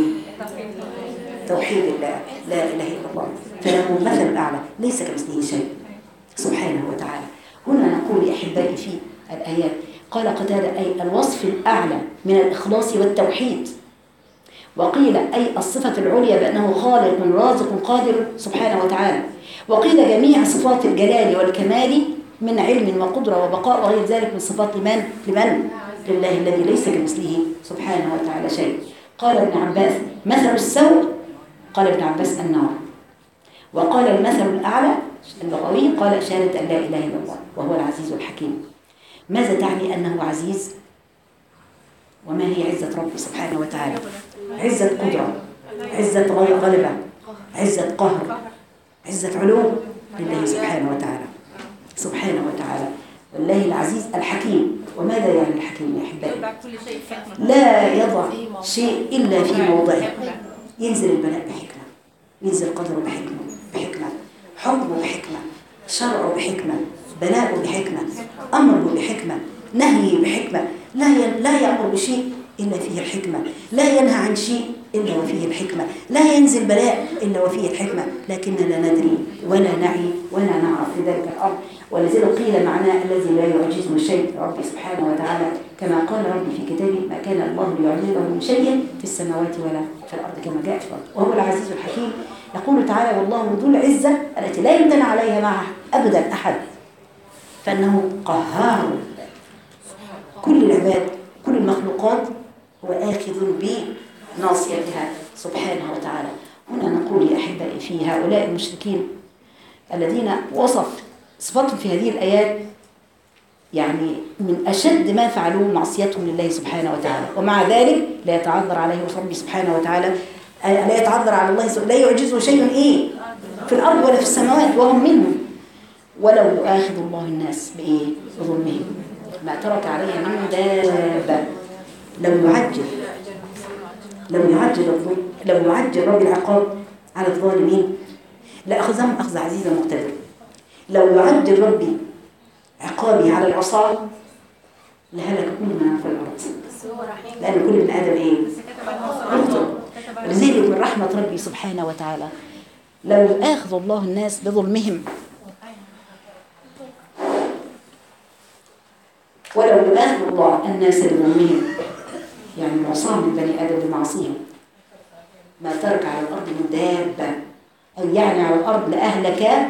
توحيد الله، لا إله إلا الله، فله المثل الأعلى ليس كمثله شيء سبحانه وتعالى. هنا نقول يا أحبائي في الآيات قال قتادة أي الوصف الأعلى من الإخلاص والتوحيد، وقيل أي الصفة العليا بأنه خالق رازق قادر سبحانه وتعالى، وقيل جميع صفات الجلال والكمال من علم وقدرة وبقاء وغير ذلك من صفات لمن؟ لمن؟ لله الذي ليس كمثله سبحانه وتعالى شيء. قال ابن عباس مثل السوء، قال ابن عباس النار، وقال المثل الأعلى اللغوي قال شهادة أن لا إله إلا الله وهو العزيز الحكيم. ماذا تعني أنه عزيز؟ وما هي عزة ربي سبحانه وتعالى؟ عزة قدرة، عزة غلبة، عزة قهر، عزة علو لله سبحانه وتعالى سبحانه وتعالى. والله العزيز الحكيم. وماذا يعني الحكيم يا أحبائي؟ لا يضع شيء إلا في موضعه، ينزل البلاء بحكمة، ينزل قدره بحكمة بحكمة حكمه بحكمة، شرعه بحكمة، بلاءه بحكمة، أمره بحكمة، نهيه بحكمة، لا لا يأمر بشيء إلا فيه الحكمة، لا ينهى عن شيء إلا وفيه الحكمة، لا ينزل بلاء إلا وفيه الحكمة، لكننا لا ندري ولا نعي ولا نعرف في ذلك الأمر. ولذلك قيل معناه الذي لا يعجزه شيء ربي سبحانه وتعالى، كما قال ربي في كتابه ما كان الله ليعجزه من شيء في السماوات ولا في الأرض كما جاء في الأرض وهو العزيز الحكيم. يقول تعالى والله ذو العزة التي لا يمتنع عليها معه أبدا أحد، فأنه قهار كل العباد كل المخلوقات هو آخذ بناصيتها سبحانه وتعالى. هنا نقول يا أحبائي في هؤلاء المشركين الذين وصف صفاتهم في هذه الآيات يعني من أشد ما فعلوه معصيتهم لله سبحانه وتعالى، ومع ذلك لا يتعذر عليه ربي سبحانه وتعالى، لا يتعذر على الله، لا يعجزه شيء إيه في الأرض ولا في السماوات وهم منهم. ولو يؤاخذ الله الناس بإيه بظلمهم ما ترك عليها من دابة، لو يعجل لو يعجل الظلم لو يعجل رب العقاب على الظالمين لأخذهم أخذ عزيز مقتدر. لو يعجل ربي عقابي على العصاة لهلك كل ما في الأرض، لأن كل من آدم إيه يخطئ. ولذلك من رحمة ربي سبحانه وتعالى لو يؤاخذ الله الناس بظلمهم ولو يؤاخذ الله الناس بظلمهم يعني العصاة من بني آدم بمعصيهم ما ترك على الأرض من دابة، أي يعني على الأرض لأهلك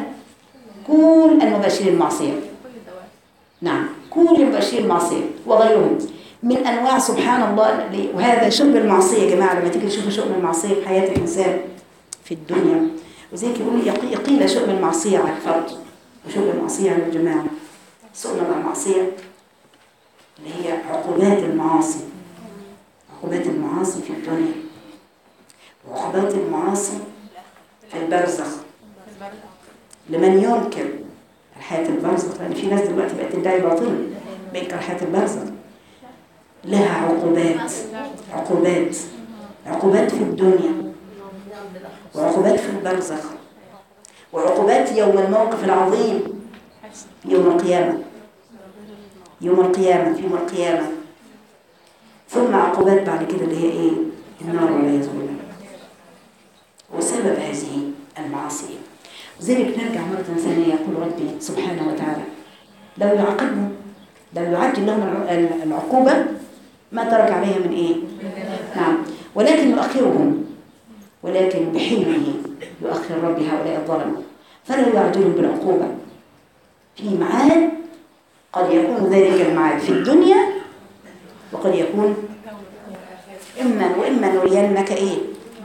كل المباشرين المعصية. نعم كل المباشرين المعصية وغيرهم من أنواع سبحان الله. وهذا شرب المعصية يا جماعة، لما تيجي تشوفوا شؤم المعصية في حياة الإنسان في الدنيا، وزي يقولوا يقيل شؤم المعصية على الفرد وشؤم المعصية على الجماعة. شؤم المعصية اللي هي عقوبات المعاصي، عقوبات المعاصي في الدنيا، وعقوبات المعاصي في البرزخ لمن ينكر الحياة البرزخ، لأن في ناس دلوقتي بقت تدعي باطلا بينكر حياة البرزخ. لها عقوبات، عقوبات عقوبات في الدنيا، وعقوبات في البرزخ، وعقوبات يوم الموقف العظيم يوم القيامة، يوم القيامة في يوم القيامة. ثم عقوبات بعد كده اللي هي ايه؟ النار والعياذ بالله. وسبب هذه المعاصي ذلك نرجع مرة ثانية يقول ربي سبحانه وتعالى لو يعاقبهم، لو يعجل لهم العقوبة ما ترك عليها من ايه؟ نعم، ولكن يؤخرهم، ولكن بحلمه يؤخر ربي هؤلاء الظلمة فلا يعجلهم بالعقوبة في ميعاد، قد يكون ذلك الميعاد في الدنيا، وقد يكون إما وإما نرينك إيه؟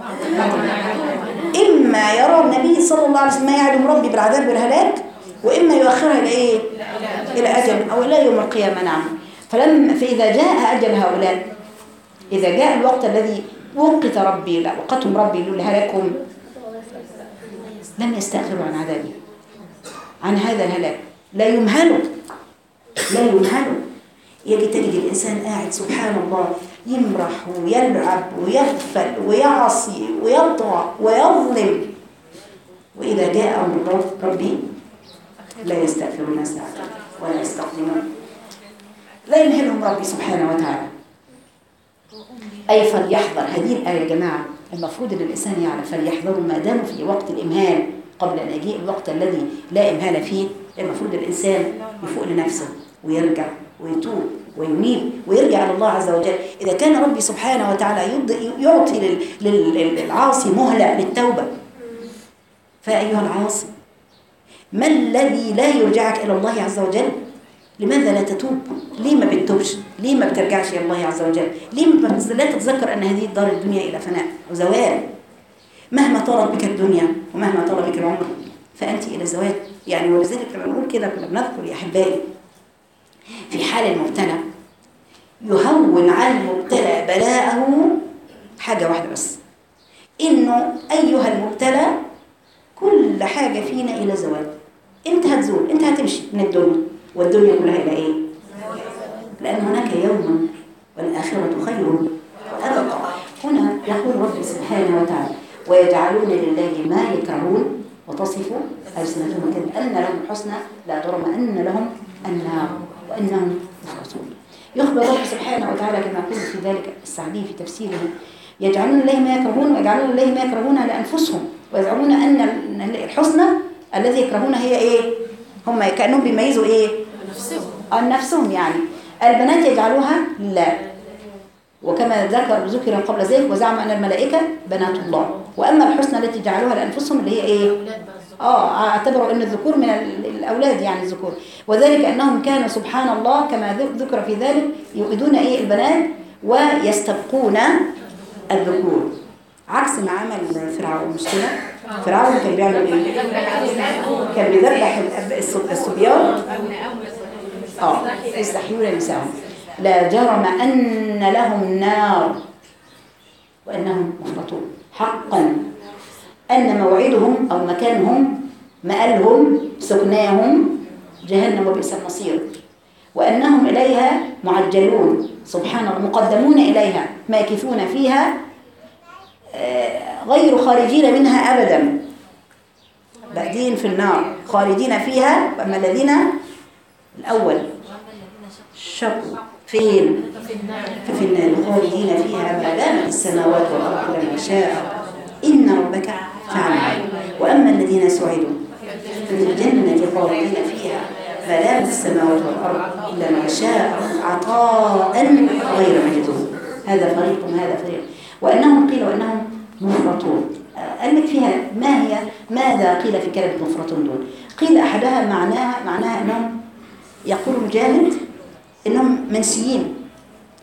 إما يرى النبي صلى الله عليه وسلم ما يعلم ربي بالعذاب والهلاك، وإما يؤخرها إلى إيه؟ إلى أجل أو إلى يوم القيامة. نعم. فلما فإذا جاء أجل هؤلاء، إذا جاء الوقت الذي وقت ربي لا وقتهم ربي لهلاكهم، لم يستأخروا عن عذابه، عن هذا الهلاك، لا يمهلوا، لا يمهلوا. يجي تجد الإنسان قاعد سبحان الله يمرح ويلعب ويغفل ويعصي ويطغى ويظلم، وإذا جاء أمر ربي لا يستأخرون ساعة ولا يستقدمون، لا يمهلهم ربي سبحانه وتعالى. أي فليحذر. هذه الآية يا جماعة المفروض أن الإنسان يعرف فليحذروا ما دام في وقت الإمهال قبل أن يجيء الوقت الذي لا إمهال فيه. المفروض الإنسان يفوق لنفسه ويرجع ويتوب وينيب ويرجع إلى الله عز وجل. إذا كان ربي سبحانه وتعالى يعطي للعاصي مهلة للتوبة، فأيها العاصي ما الذي لا يرجعك إلى الله عز وجل؟ لماذا لا تتوب؟ ليه ما بتتوبش؟ ليه ما بترجعش إلى الله عز وجل؟ ليه لا تتذكر أن هذه الدار الدنيا إلى فناء وزوال؟ مهما طالت بك الدنيا ومهما طال بك العمر فأنت إلى زوال. يعني ولذلك لما نقول كده كنا بنذكر يا أحبائي في حال المبتلى يهون على المبتلى بلاءه حاجة واحدة بس، إنه أيها المبتلى كل حاجة فينا إلى زوال. أنت هتزول، أنت هتمشي من الدنيا، والدنيا كلها إلى إيه؟ لأن هناك يوم والآخرة خير وأبقى. هنا يقول رب سبحانه وتعالى ويجعلون لله ما يكرهون وتصف ألسنتهم كذب أن لهم الحسنى لا جرم أن لهم النار وأنهم مفرطون. يخبر رب سبحانه وتعالى كما يقول في ذلك السعدي في تفسيره يجعلون لله ما يكرهون ويجعلون لله ما يكرهون لأنفسهم ويزعمون أن الحسنى الذي يكرهون هي إيه؟ هم كأنهم بيميزوا إيه؟ عن نفسهم. يعني البنات يجعلوها لله، وكما ذكر ذكر قبل ذلك وزعم أن الملائكة بنات الله. وأما الحسنى التي جعلوها لأنفسهم اللي هي إيه؟ آه اعتبروا أن الذكور من الأولاد يعني الذكور، وذلك أنهم كانوا سبحان الله كما ذكر في ذلك يؤيدون إيه البنات ويستبقون الذكور، عكس ما عمل فرعون. مش كده؟ فرعون كان بيعمل إيه؟ كان بيذبح الصبيان آه يستحيون نساءهم. لا جرم أن لهم نار وأنهم مفرطون. حقا أن موعدهم أو مكانهم مآلهم سكناهم جهنم وبئس المصير، وأنهم إليها معجلون سبحان الله مقدمون إليها ماكثون فيها غير خارجين منها أبدا، بادين في النار خالدين فيها. وأما الذين الأول شقوا فين؟ ففي النار خالدين فيها ما دامت السماوات والأرض لما شاء إن ربك فعل. وأما الذين سعدوا في الجنة خالدين فيها ما دامت السماوات والأرض إلا ما شاء عطاء غير مجدود. هذا فريق وهذا فريق. وأنهم قيل وأنهم مفرطون. قال لك فيها ما هي ماذا قيل في كلمة مفرطون دول؟ قيل أحدها معناها معناها أنهم يقول مجاهد إنهم منسيين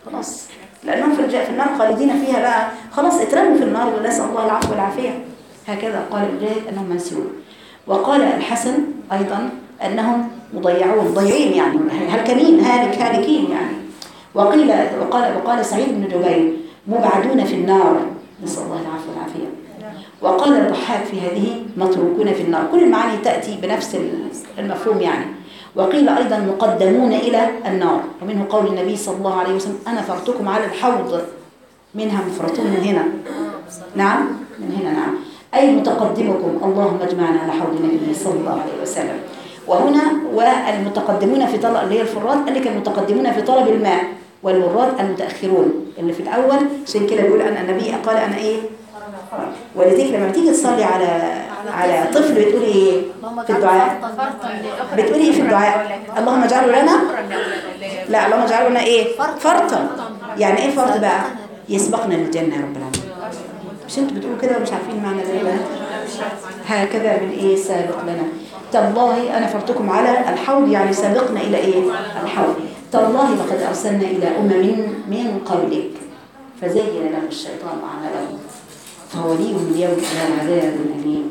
خلاص، لأنهم في الج- في النار خالدين فيها بقى، خلاص اترموا في النار، ونسأل الله العفو والعافية. هكذا قال المجاهد أنهم منسيون. وقال الحسن أيضا أنهم مضيعون، ضيعين يعني هلكانين، هالك هالكين يعني. وقيل وقال وقال سعيد بن جبير مبعدون في النار، نسأل الله العفو والعافية. وقال الضحاك في هذه متروكون في النار. كل المعاني تأتي بنفس المفهوم يعني. وقيل أيضا مقدمون إلى النار، ومنه قول النبي صلى الله عليه وسلم أنا فرتكم على الحوض، منها مفرطون من هنا، نعم من هنا نعم، أي متقدمكم، اللهم اجمعنا على حوض النبي صلى الله عليه وسلم. وهنا والمتقدمون في طلب اللي هي الفرات اللي كانوا متقدمون في طلب الماء، والمرات المتأخرون اللي في الأول. عشان كده بيقول أن النبي قال أنا إيه، ولذلك لما بتيجي تصلي على على طفل بتقولي ايه في الدعاء؟ بتقولي ايه في الدعاء؟ اللهم اجعله لنا، لا اللهم اجعله لنا ايه؟ فرطا. يعني ايه فرط بقى؟ يسبقنا للجنه يا رب العالمين. مش انتوا بتقولوا كده ومش عارفين معنى ذلك؟ هكذا من ايه سابق لنا. تالله انا فرتكم على الحوض، يعني سابقنا الى ايه؟ الحوض. تالله لقد ارسلنا الى امم من قبلك فزين لهم الشيطان اعمالهم فوليهم اليوم على العذاب الأليم.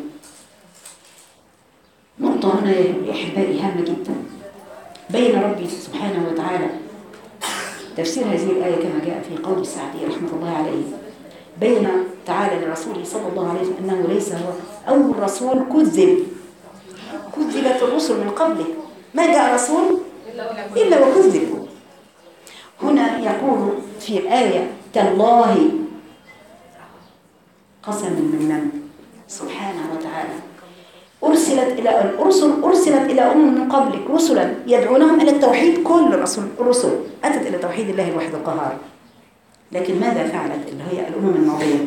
نقطة هنا يا أحبائي هامة جدا. بين ربي سبحانه وتعالى تفسير هذه الآية كما جاء في قول السعدي رحمة الله عليه، بين تعالى لرسوله صلى الله عليه وسلم أنه ليس هو أول رسول كذب، كذبت الرسل من قبله، ما جاء رسول إلا وكذب. هنا يقول في الآية تالله قسم بالله سبحانه وتعالى أرسلت إلى الرسل أرسلت إلى أمم من قبلك رسلا يدعونهم إلى التوحيد. كل رسول الرسل أتت إلى توحيد الله الواحد القهار، لكن ماذا فعلت اللي هي الأمم الماضية؟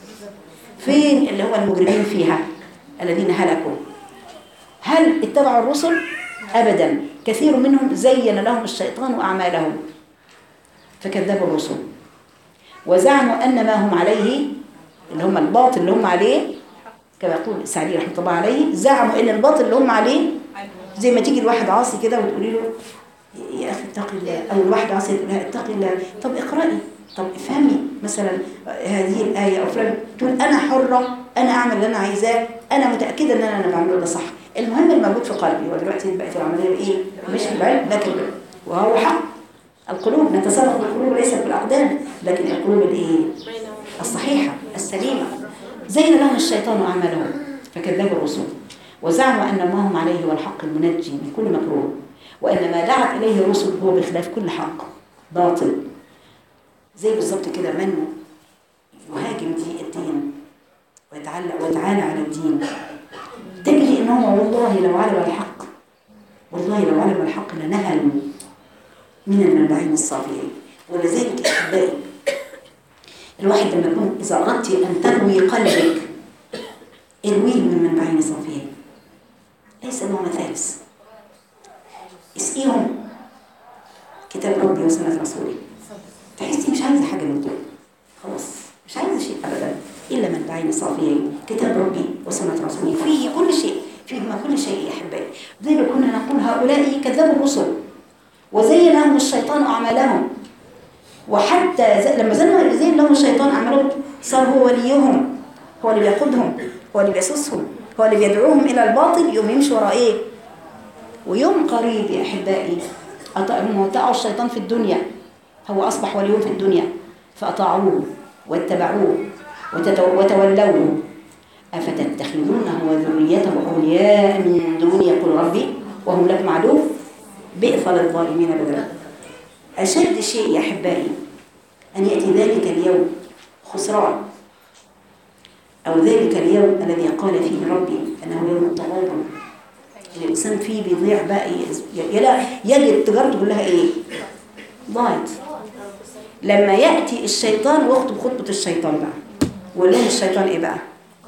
فين اللي هو المجرمين فيها الذين هلكوا؟ هل اتبعوا الرسل؟ أبدا. كثير منهم زين لهم الشيطان أعمالهم فكذبوا الرسل وزعموا أن ما هم عليه اللي هم الباطل اللي هم عليه، كما يقول السعدي رحمه الله عليه، زعموا ان الباطل اللي هم عليه زي ما تيجي الواحد عاصي كده وتقولي له يا اخي اتق الله، او الواحد عاصي تقول لها اتق الله، طب اقرأي، طب افهمي مثلا هذه الآية او فلان، تقول انا حرة، انا اعمل اللي انا عايزاه، انا متأكدة ان انا انا بعمله ده صح. المهم الموجود في قلبي، ودلوقتي بقت العملية ايه؟ مش بالعلم لكن وهو حق. القلوب نتسابق بالقلوب ليست بالاقدام، لكن القلوب الايه؟ الصحيحة السليمة. زين لهم الشيطان أعمالهم فكذبوا الرسل وزعموا أن ما هم عليه هو الحق المنجي من كل مكروه، وأن ما دعت إليه الرسل هو بخلاف كل حق باطل. زي بالضبط كده من يهاجم دي الدين ويتعلق ويتعالى على الدين، تجري إن هو والله لو علم الحق، والله لو علم الحق لنهلوا من المنبعين الصافيين. ولذلك أحبائي الواحد لما يكون إذا أردت أن تروي قلبك ارويه من منبعين صافيين، ليس له مثالث. اسقيهم كتاب ربي وسنة رسولي، تحسي مش عايزة حاجة من دول خلاص، مش عايزة شيء أبدا إلا منبعين صافيين، كتاب ربي وسنة رسولي فيه كل شيء، فيهما كل شيء يا أحبائي. زي ما كنا نقول هؤلاء كذبوا الرسل وزين لهم الشيطان أعمالهم، وحتى لما زين زين لهم الشيطان أعمالهم صار هو وليهم، هو اللي بيقودهم، هو اللي بيسوسهم، هو اللي بيدعوهم إلى الباطل، يوم يمشي وراء إيه؟ ويوم قريب يا أحبائي أطاعوا الشيطان في الدنيا، هو أصبح وليهم في الدنيا فأطاعوه واتبعوه وتولوه. أفتتخذونه وذريته أولياء من دوني يقول ربي وهم لكم عدو بئس للظالمين بدلا. أشد شيء يا أحبائي أن يأتي ذلك اليوم خسران، أو ذلك اليوم الذي قال فيه ربي أنه يوم التغابن، الإنسان فيه بيضيع بقى، يجد تجارته كلها إيه؟ ضاعت. لما يأتي الشيطان ويخطب خطبة الشيطان بقى، ويقول لهم الشيطان إيه بقى؟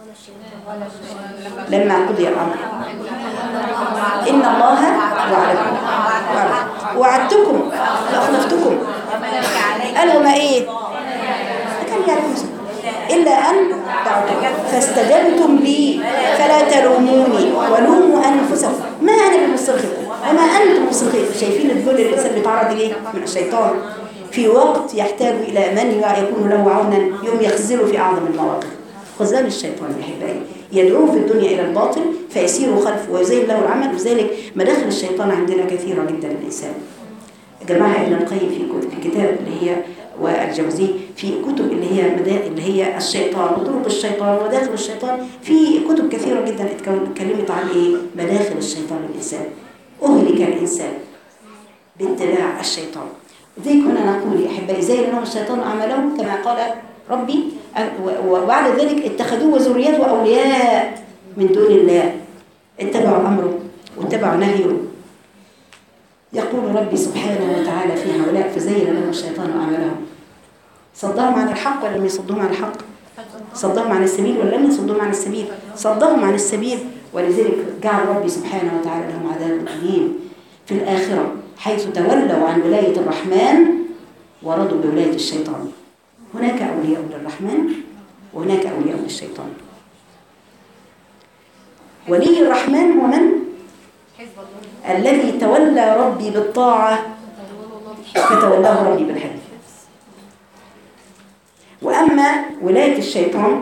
لما قضي الأمر إن الله وعدكم وعدتكم فأخلفتكم قالوا ما إيه؟ كان يعلم إلا أن دعوتكم فاستجبتم لي فلا تلوموني ولوموا أنفسكم ما أنا بمصرخكم وما أنتم مصرخين. شايفين الذل اللي الإنسان بيتعرض إليه من الشيطان؟ في وقت يحتاج إلى من يكون له عونا يوم يخذله في أعظم المواقف. خذلان الشيطان يا أحبائي يدعوه في الدنيا إلى الباطل فيسير خلفه ويزين له العمل، لذلك مداخل الشيطان عندنا كثيرة جدا للإنسان. جماعة ابن القيم في كتب في كتاب اللي هي والجوزي في كتب اللي هي اللي هي الشيطان وطرق الشيطان ومداخل الشيطان، في كتب كثيرة جدا اتكلمت عن ايه مداخل الشيطان للإنسان. أهلك الإنسان باتباع الشيطان. ذيك هنا نقول يا أحبائي زي لهم الشيطان أعمالهم كما قال ربي، وبعد ذلك اتخذوه وذريته أولياء من دون الله، اتبعوا أمره واتبعوا نهيه. يقول ربي سبحانه وتعالى في هؤلاء فزين لهم الشيطان أعمالهم. صدهم عن الحق ولا لم يصدهم عن الحق؟ صدهم عن السبيل ولا لم يصدهم عن السبيل؟ صدهم عن السبيل، ولذلك جعل ربي سبحانه وتعالى لهم عذاب أليم في الآخرة حيث تولوا عن ولاية الرحمن ورضوا بولاية الشيطان. هناك أولياء للرحمن وهناك أولياء للشيطان. ولي الرحمن هو من؟ الذي تولى ربي بالطاعة فتولاه ربي بالحب. وأما ولاية الشيطان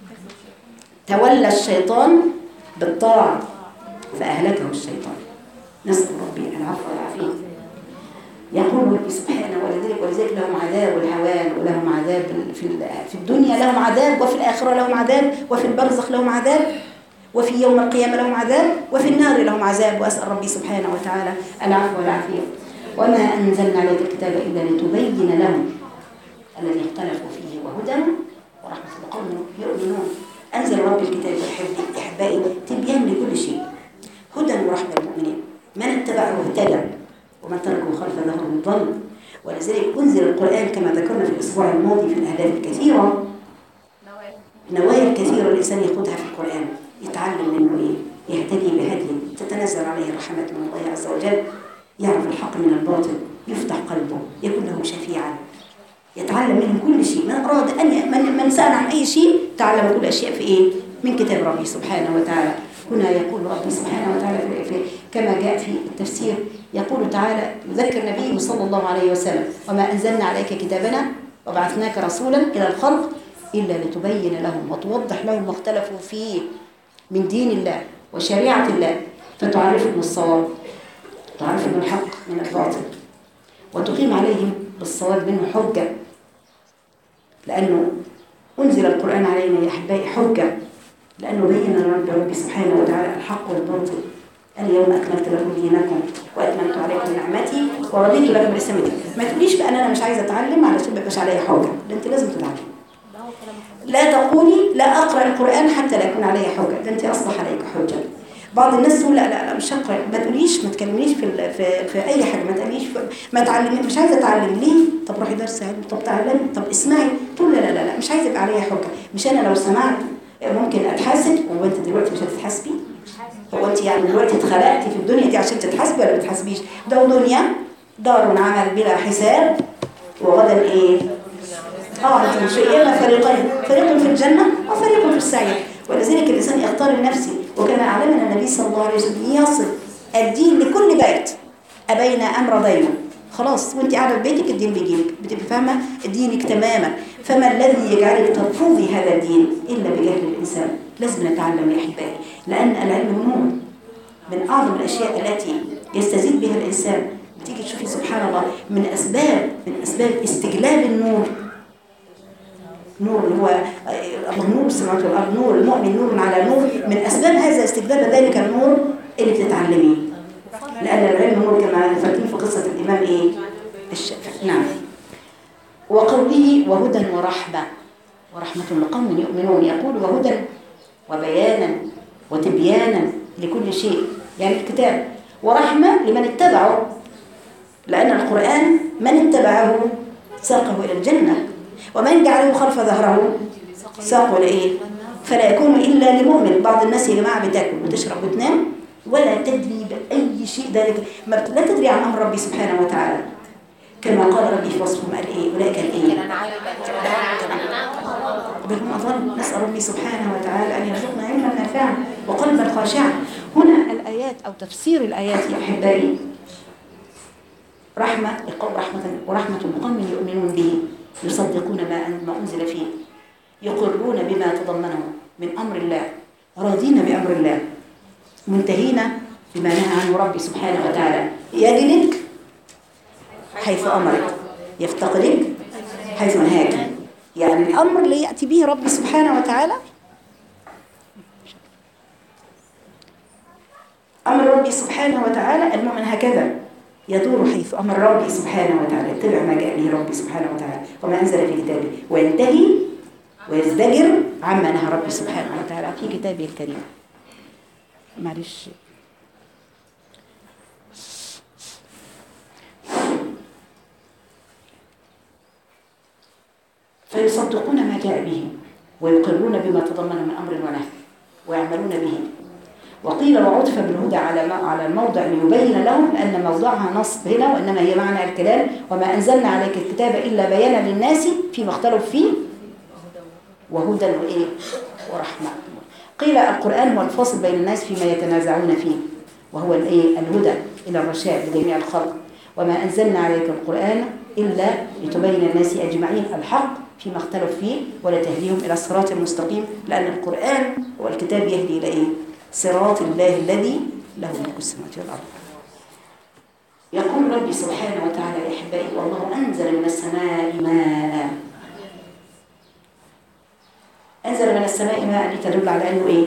تولى الشيطان بالطاعة فأهلكه الشيطان. نسأل ربي العفو والعافية. يقول ربي سبحانه ولذلك ولذلك لهم عذاب الهوان ولهم عذاب في في الدنيا لهم عذاب، وفي الآخرة لهم عذاب، وفي البرزخ لهم عذاب، وفي يوم القيامة لهم عذاب، وفي النار لهم عذاب. وأسأل ربي سبحانه وتعالى العفو والعافية. وما أنزلنا عليك الكتاب إلا لتبين لهم الذي اختلفوا فيه وهدى ورحمة لقوم يؤمنون. أنزل ربي الكتاب والحفظ أحبائي تبيان لكل شيء، هدى ورحمة للمؤمنين. من اتبعه اهتدى ومن تركه خلف ظهره ضل. ولذلك أنزل القرآن كما ذكرنا في الأسبوع الماضي في الأهداف الكثيرة، نوايا كثيرة الإنسان يأخذها في القرآن، يتعلم منه إيه؟ يهتدي بهدي تتنزل عليه الرحمات من الله عز وجل، يعرف الحق من الباطل، يفتح قلبه، يكون له شفيعا، يتعلم منه كل شيء. من أراد أن من, من سأل عن أي شيء تعلم كل الأشياء في إيه؟ من كتاب ربي سبحانه وتعالى. هنا يقول ربي سبحانه وتعالى في, في كما جاء في التفسير يقول تعالى يذكر نبيه صلى الله عليه وسلم وما أنزلنا عليك كتابنا وبعثناك رسولا إلى الخلق إلا لتبين لهم وتوضح لهم ما اختلفوا فيه من دين الله وشريعة الله، فتعرفهم الصواب، تعرفهم الحق من الباطل، وتقيم عليهم بالصواب منه حجة. لأنه أنزل القرآن علينا يا أحبائي حجة، لأنه بين لنا ربي سبحانه وتعالى الحق والباطل. اليوم أكملت لكم دينكم وأتممت عليكم نعمتي ورضيت لكم الإسلام دينا. ما تقوليش بقى أنا مش عايزة أتعلم علشان ما يبقاش عليا حجة، ده أنت لازم تتعلم. لا تقولي لا أقرأ القرآن حتى لا يكون علي حجة، ده أنت أصبح عليك حجة. بعض الناس تقول لا لا لا مش هقرأ، ما تقوليش ما تكلمنيش في في في أي حاجة، ما تقوليش ما تعلمي، مش عايزة أتعلم ليه؟ طب روحي درس علم، طب تعلمي، طب اسمعي، تقول لا لا لا لا مش عايزة يبقى عليا حجة. مش أنا لو سمعت ممكن أتحاسب، وأنت دلوقتي مش هتتحاسبي؟ هو أنت يعني دلوقتي اتخلقتي في الدنيا دي عشان تتحاسبي ولا ما تتحاسبيش؟ ده دنيا دار عمل بلا حساب وغدا إيه؟ اه انت مش اما فريقين، فريق في الجنه وفريق في السعير. ولذلك الانسان يختار لنفسه، وكما علمنا النبي صلى الله عليه وسلم يصل الدين لكل بيت ابين ام رضينا. خلاص وانت قاعده في بيتك الدين بيجيلك، بتبقي فاهمه دينك تماما. فما الذي يجعلك ترفضي هذا الدين الا بجهل الانسان؟ لازم نتعلم يا احبائي، لان العلم نور من اعظم الاشياء التي يستزيد بها الانسان. بتيجي تشوفي سبحان الله من اسباب من اسباب استجلاب النور، نور هو الله نور السماوات والارض، نور المؤمن نور على نور. من اسباب هذا استجلاب ذلك النور اللي بتتعلميه، لان العلم نور كما فاكرين في قصه الامام ايه الشافعي. نعم. وقوله وهدى ورحمه ورحمه لقوم يؤمنون، يقول وهدى وبيانا وتبيانا لكل شيء، يعني الكتاب، ورحمه لمن اتبعه، لان القران من اتبعه ساقه الى الجنه، ومن جعله خلف ظهره ساقه لإيه؟ فلا يكون إلا لمؤمن. بعض الناس يا جماعة بتاكل وتشرب وتنام ولا تدري بأي شيء ذلك، لا تدري عن أمر ربي سبحانه وتعالى. كما قال ربي في وصفهم قال إيه؟ أولئك الإيه؟ بهم أضل. نسأل ربي سبحانه وتعالى أن يرزقنا علما نافعا وقلبا خاشعا. هنا الآيات أو تفسير الآيات يا أحبائي رحمة لقوم رحمة ورحمة لقوم يؤمنون به يصدقون ما ما أنزل فيه يقرون بما تضمنه من أمر الله راضين بأمر الله منتهين بما نهى عنه ربي سبحانه وتعالى يجلك حيث أمرك يفتقدك حيث نهاك. يعني الأمر اللي يأتي به ربي سبحانه وتعالى أمر ربي سبحانه وتعالى المؤمن هكذا يدور حيث أمر ربي سبحانه وتعالى يتبع ما جاء به ربي سبحانه وتعالى وما أنزل في كتابه وينتهي ويزدجر عما نهى ربي سبحانه وتعالى في كتابه الكريم. معلش فيصدقون ما جاء به ويقرون بما تضمن من أمر ونهي ويعملون به. وقيل وعطف بالهدى على على الموضع ليبين لهم أن موضعها نصب هنا وإنما هي معنى الكلام وما أنزلنا عليك الكتاب إلا بيانا للناس فيما اختلف فيه وهدى وإيه ورحمة. قيل القرآن هو الفاصل بين الناس فيما يتنازعون فيه وهو الإيه الهدى إلى الرشاد لجميع الخلق. وما أنزلنا عليك القرآن إلا لتبين الناس أجمعين الحق فيما اختلف فيه ولتهديهم إلى الصراط المستقيم لأن القرآن هو الكتاب يهدي إلى إيه صراط الله الذي له ملك السماوات والأرض. يقول ربي سبحانه وتعالى يا أحبائي والله أنزل من السماء ماء. أنزل من السماء ماء لتدل على أنه إيه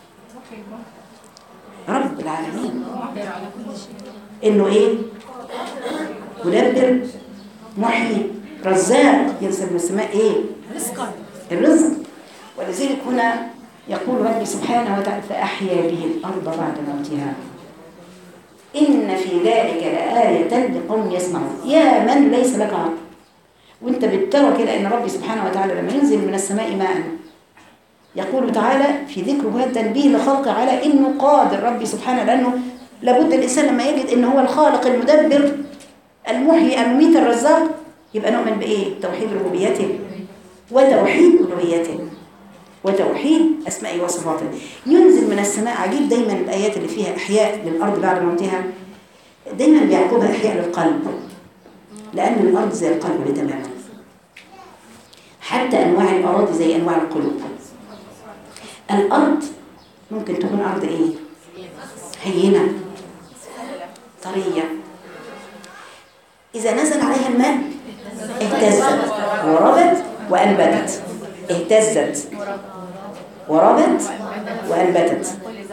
رب العالمين إنه إيه مدبر محيي رزاق ينزل من السماء إيه الرزق. ولذلك هنا يقول ربي سبحانه وتعالى فأحيا به الأرض بعد موتها إن في ذلك لآية لقوم يسمعون. يا من ليس لك عقل وانت بترى كده ان ربي سبحانه وتعالى لما ينزل من السماء ماء يقول تعالى في ذكره هذا التنبيه لخلقه على انه قادر ربي سبحانه لانه لابد الانسان لما يجد ان هو الخالق المدبر المحيي المميت الرزاق يبقى نؤمن بايه توحيد ربوبيته وتوحيد الوهيته وتوحيد أسمائه وصفاته. ينزل من السماء عجيب دايما الآيات اللي فيها إحياء للأرض بعد موتها دايما بيعقبها إحياء للقلب لأن الأرض زي القلب تماما حتى أنواع الأراضي زي أنواع القلوب. الأرض ممكن تكون أرض إيه هينة طرية إذا نزل عليها الماء اهتزت وربت وأنبتت اهتزت وربت وأنبتت.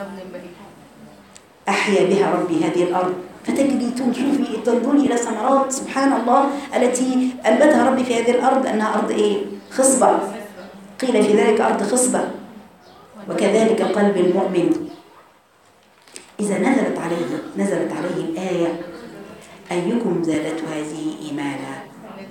أحيا بها ربي هذه الأرض فتجدي تشوفي تنظري إلى ثمرات سبحان الله التي أنبتها ربي في هذه الأرض أنها أرض إيه خصبة. قيل في ذلك أرض خصبة. وكذلك قلب المؤمن إذا نزلت عليه نزلت عليه الآية أيكم زادته هذه إيمانا.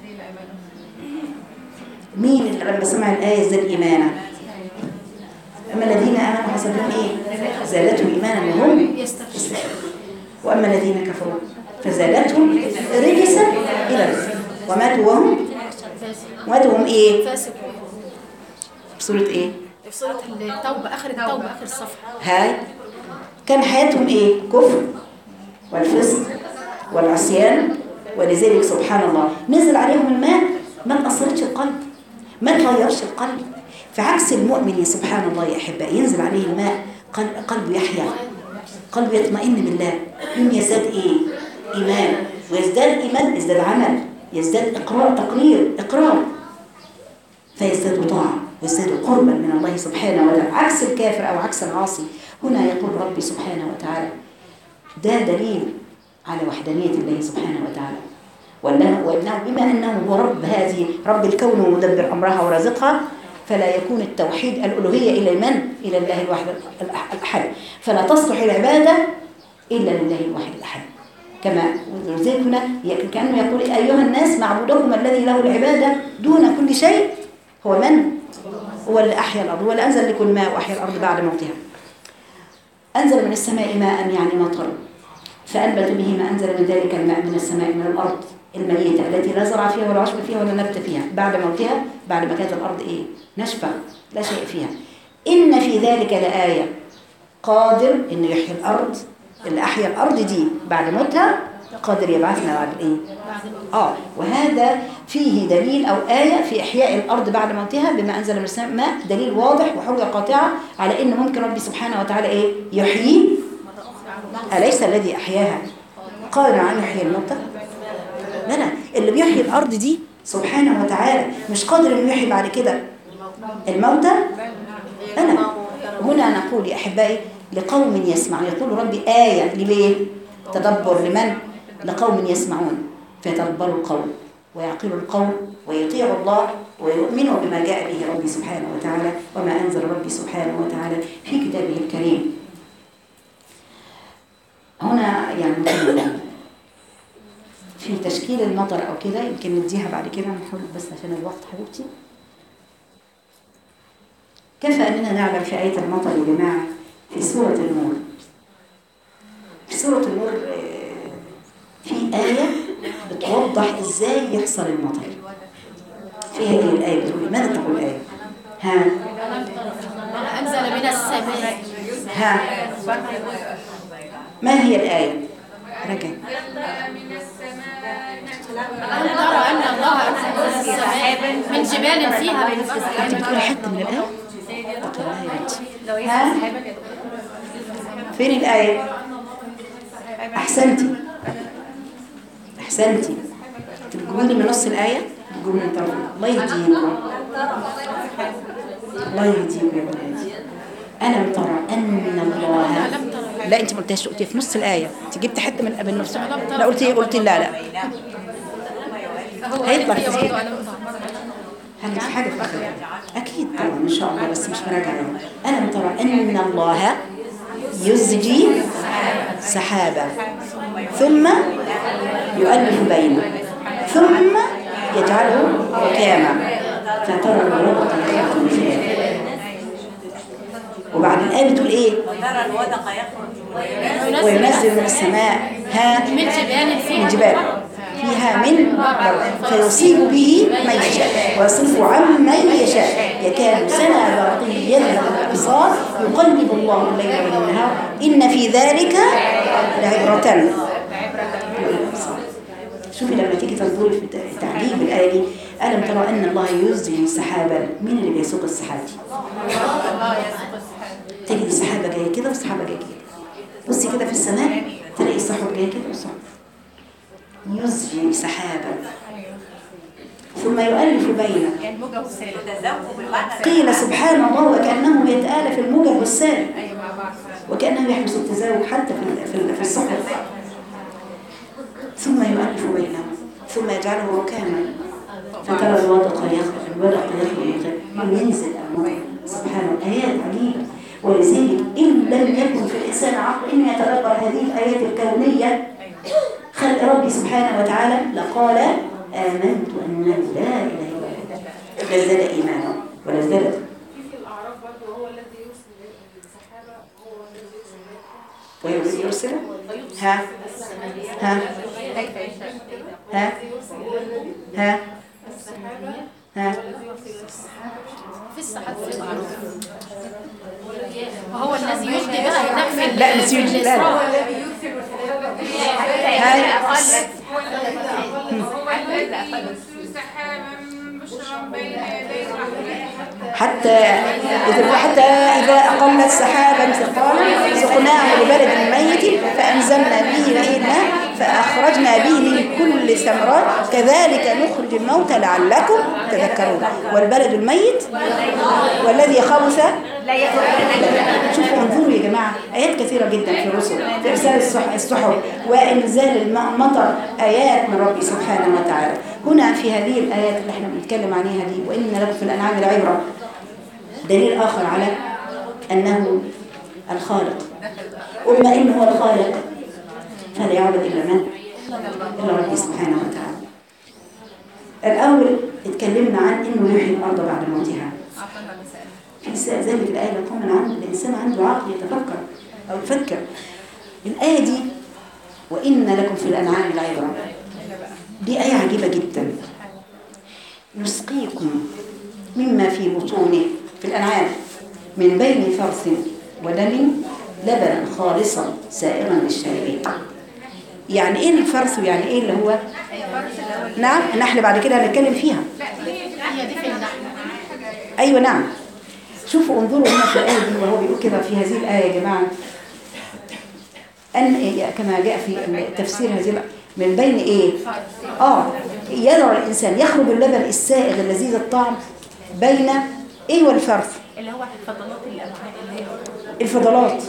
مين اللي لما سمع الآية زاد إيمانا؟ أما الذين آمنوا حسبهم إيه زادتهم إيمانا وهم يستبشرون وأما الذين كفروا فزادتهم رجسا إلى الرجس وماتوا وهم ماتوا وهم إيه في سورة إيه في سورة التوبة آخر التوبة آخر الصفحة. هاي كان حياتهم إيه كفر والفسق والعصيان. ولذلك سبحان الله نزل عليهم الماء ما أثرتش القلب ما تغيرش القلب. في عكس المؤمن يا سبحان الله يا أحبائي ينزل عليه الماء قلب قلبه يحيا قلبه يطمئن بالله يوم يزداد إيه إيمان ويزداد إيمان يزداد عمل يزداد إقرار تقرير إقرار فيزداد طاعة ويزداد قربا من الله سبحانه وتعالى عكس الكافر أو عكس العاصي. هنا يقول ربي سبحانه وتعالى ده دليل على وحدانية الله سبحانه وتعالى وأنه بما أنه هو رب هذه رب الكون ومدبر أمرها ورازقها فلا يكون التوحيد الألوهية إلى من؟ إلى الله الواحد الأحد. فلا تصلح العبادة إلا لله الواحد الأحد. كما ذلك هنا كأنه يقول أيها الناس معبودكم الذي له العبادة دون كل شيء هو من؟ هو اللي أحيا الأرض هو اللي أنزل لكم الماء وأحيا الأرض بعد موتها. أنزل من السماء ماء يعني مطر فأنبت به ما أنزل من ذلك الماء من السماء من الأرض الميتة التي لا زرع فيها ولا عشب فيها ولا نبت فيها بعد موتها بعد ما كانت الأرض إيه نشفة لا شيء فيها. إن في ذلك لآية قادر إنه يحيي الأرض اللي أحيا الأرض دي بعد موتها قادر يبعثنا بعد ايه؟ بعد الموت. اه وهذا فيه دليل او آية في إحياء الأرض بعد موتها بما أنزل من السماء ماء، دليل واضح وحجة قاطعة على إن ممكن ربي سبحانه وتعالى ايه؟ يحيي. أليس الذي أحياها قادر على يحيي الموتى؟ بلى، اللي بيحيي الأرض دي سبحانه وتعالى مش قادر إنه يحيي بعد كده الموتى؟ أنا هنا نقول يا أحبائي لقوم يسمعون، يقول ربي آية ليه؟ تدبر لمن؟ لقوم يسمعون فيتدبروا القول ويعقلوا القول ويطيعوا الله ويؤمنوا بما جاء به ربي سبحانه وتعالى وما أنزل ربي سبحانه وتعالى في كتابه الكريم. هنا يعني في تشكيل المطر أو كده يمكن نديها بعد كده، نحاول بس عشان الوقت حبيبتي. كفى أننا نعلم في آية المطر يا جماعة في سورة النور. في سورة النور في آية بتوضح إزاي يحصل المطر. فيها إيه الآية؟ بتقول ماذا تقول الآية؟ ها أنزل من السماء. ها ما هي الآية؟ رجع ألم ترى أن الله أنزل من السماء من جبال فيها من أنت بتقولي حتة من الآية؟ اتق الله يا بنتي. ها فين الآية؟ أحسنتي أحسنتي تقولي من نص الآية، تقولي من طرف. الله يهديكم الله يهديكم يا بناتي. ألم ترى أن الله، لا أنت ما قلتيش، قلتي في نص الآية، أنت جبت حتة من قبل نص. لا قلتي قلتي لا لا هيطلع في تسجيل. هل في حاجة في الآخر؟ أكيد طبعا إن شاء الله بس مش مراجعة. ألم ترى أن الله يزجي سحابا ثم يؤلف بينه ثم يجعله ركاما فترى الورق يخرج من خلاله. وبعد الآية بتقول إيه؟ وترى الودق يخرج وينزل من السماء ها من جبال فيها من جبال فيها من برد فيصيب به من يشاء ويصرف عن من يشاء يكاد سنا برقه يذهب الابصار يقلب الله الليل والنهار ان في ذلك لعبرة. شوفي لما تيجي تنظري في تعليم الايه دي، الم ترى ان الله يزجي سحابا. مين اللي بيسوق السحاب دي؟ تجد سحابه جايه كده وسحابه جايه كده. بصي كده في السماء تلاقي السحاب جايه كده والسحاب يزجي سحابا ثم يؤلف بينه. قيل سبحان الله وكأنه يتآلف الموجب والسالب وكأنه يحدث التزاوج حتى في في السحب. ثم يؤلف بينه ثم يجعله ركاما فترى الودق يخرج الودق يخرج ينزل المطر. سبحان الله آيات عجيبة. ولذلك إن لم يكن في الإنسان عقل إن يتدبر هذه الآيات الكونية خلق ربي سبحانه وتعالى لقال آمنت أنه لا إله إلا الله لازال إيمانا ولازالت. في الأعراف برضه هو الذي يرسل السحابة، هو الذي يرسل ويرسل ها ها ها ها ها في السحاب في الأعراف. وهو الذي يجدي بقى هناك في لا مش يجي لا لا هو الذي يرسل سحابا بشرا بين يدي رحمته حتى إذا حتى إذا أقلت سحابا ثقالا سقناه لبلد ميت فأنزلنا به الماء فأخرجنا به من كل ثمرات كذلك نخرج الموتى لعلكم تذكرون. والبلد الميت والذي خبث لا يأكل. شوفوا انظروا يا جماعة آيات كثيرة جدا في الرسل في إرسال السحب وإنزال المطر آيات من ربي سبحانه وتعالى. هنا في هذه الآيات اللي احنا بنتكلم عنها دي وإن لكم في الأنعام العبرة دليل آخر على أنه الخالق. وبما إنه هو الخالق فلا يعبد إلا من؟ إلا ربي سبحانه وتعالى. الأول اتكلمنا عن إنه يحيي الأرض بعد موتها. في ذلك الآية لقوم عنده الإنسان عنده عقل يتفكر أو يفكر. الآية دي وإن لكم في الأنعام العبرة دي آية عجيبة جدا. نسقيكم مما في بطونه في الأنعام من بين فرث ودم لبنا خالصا سائغا للشاربين. يعني ايه الفرث ويعني ايه اللي هو؟ نعم النحل بعد كده هنتكلم فيها. هي دي في النحل. ايوه نعم. شوفوا انظروا هنا في الايه دي وهو بيقول كده في هذه الايه يا جماعه ان كما جاء في تفسير هذه الآية من بين ايه؟ اه يرى الانسان يخرج اللبن السائغ اللذيذ الطعم بين ايه والفرث اللي هو الفضلات الامعاء اللي هي الفضلات.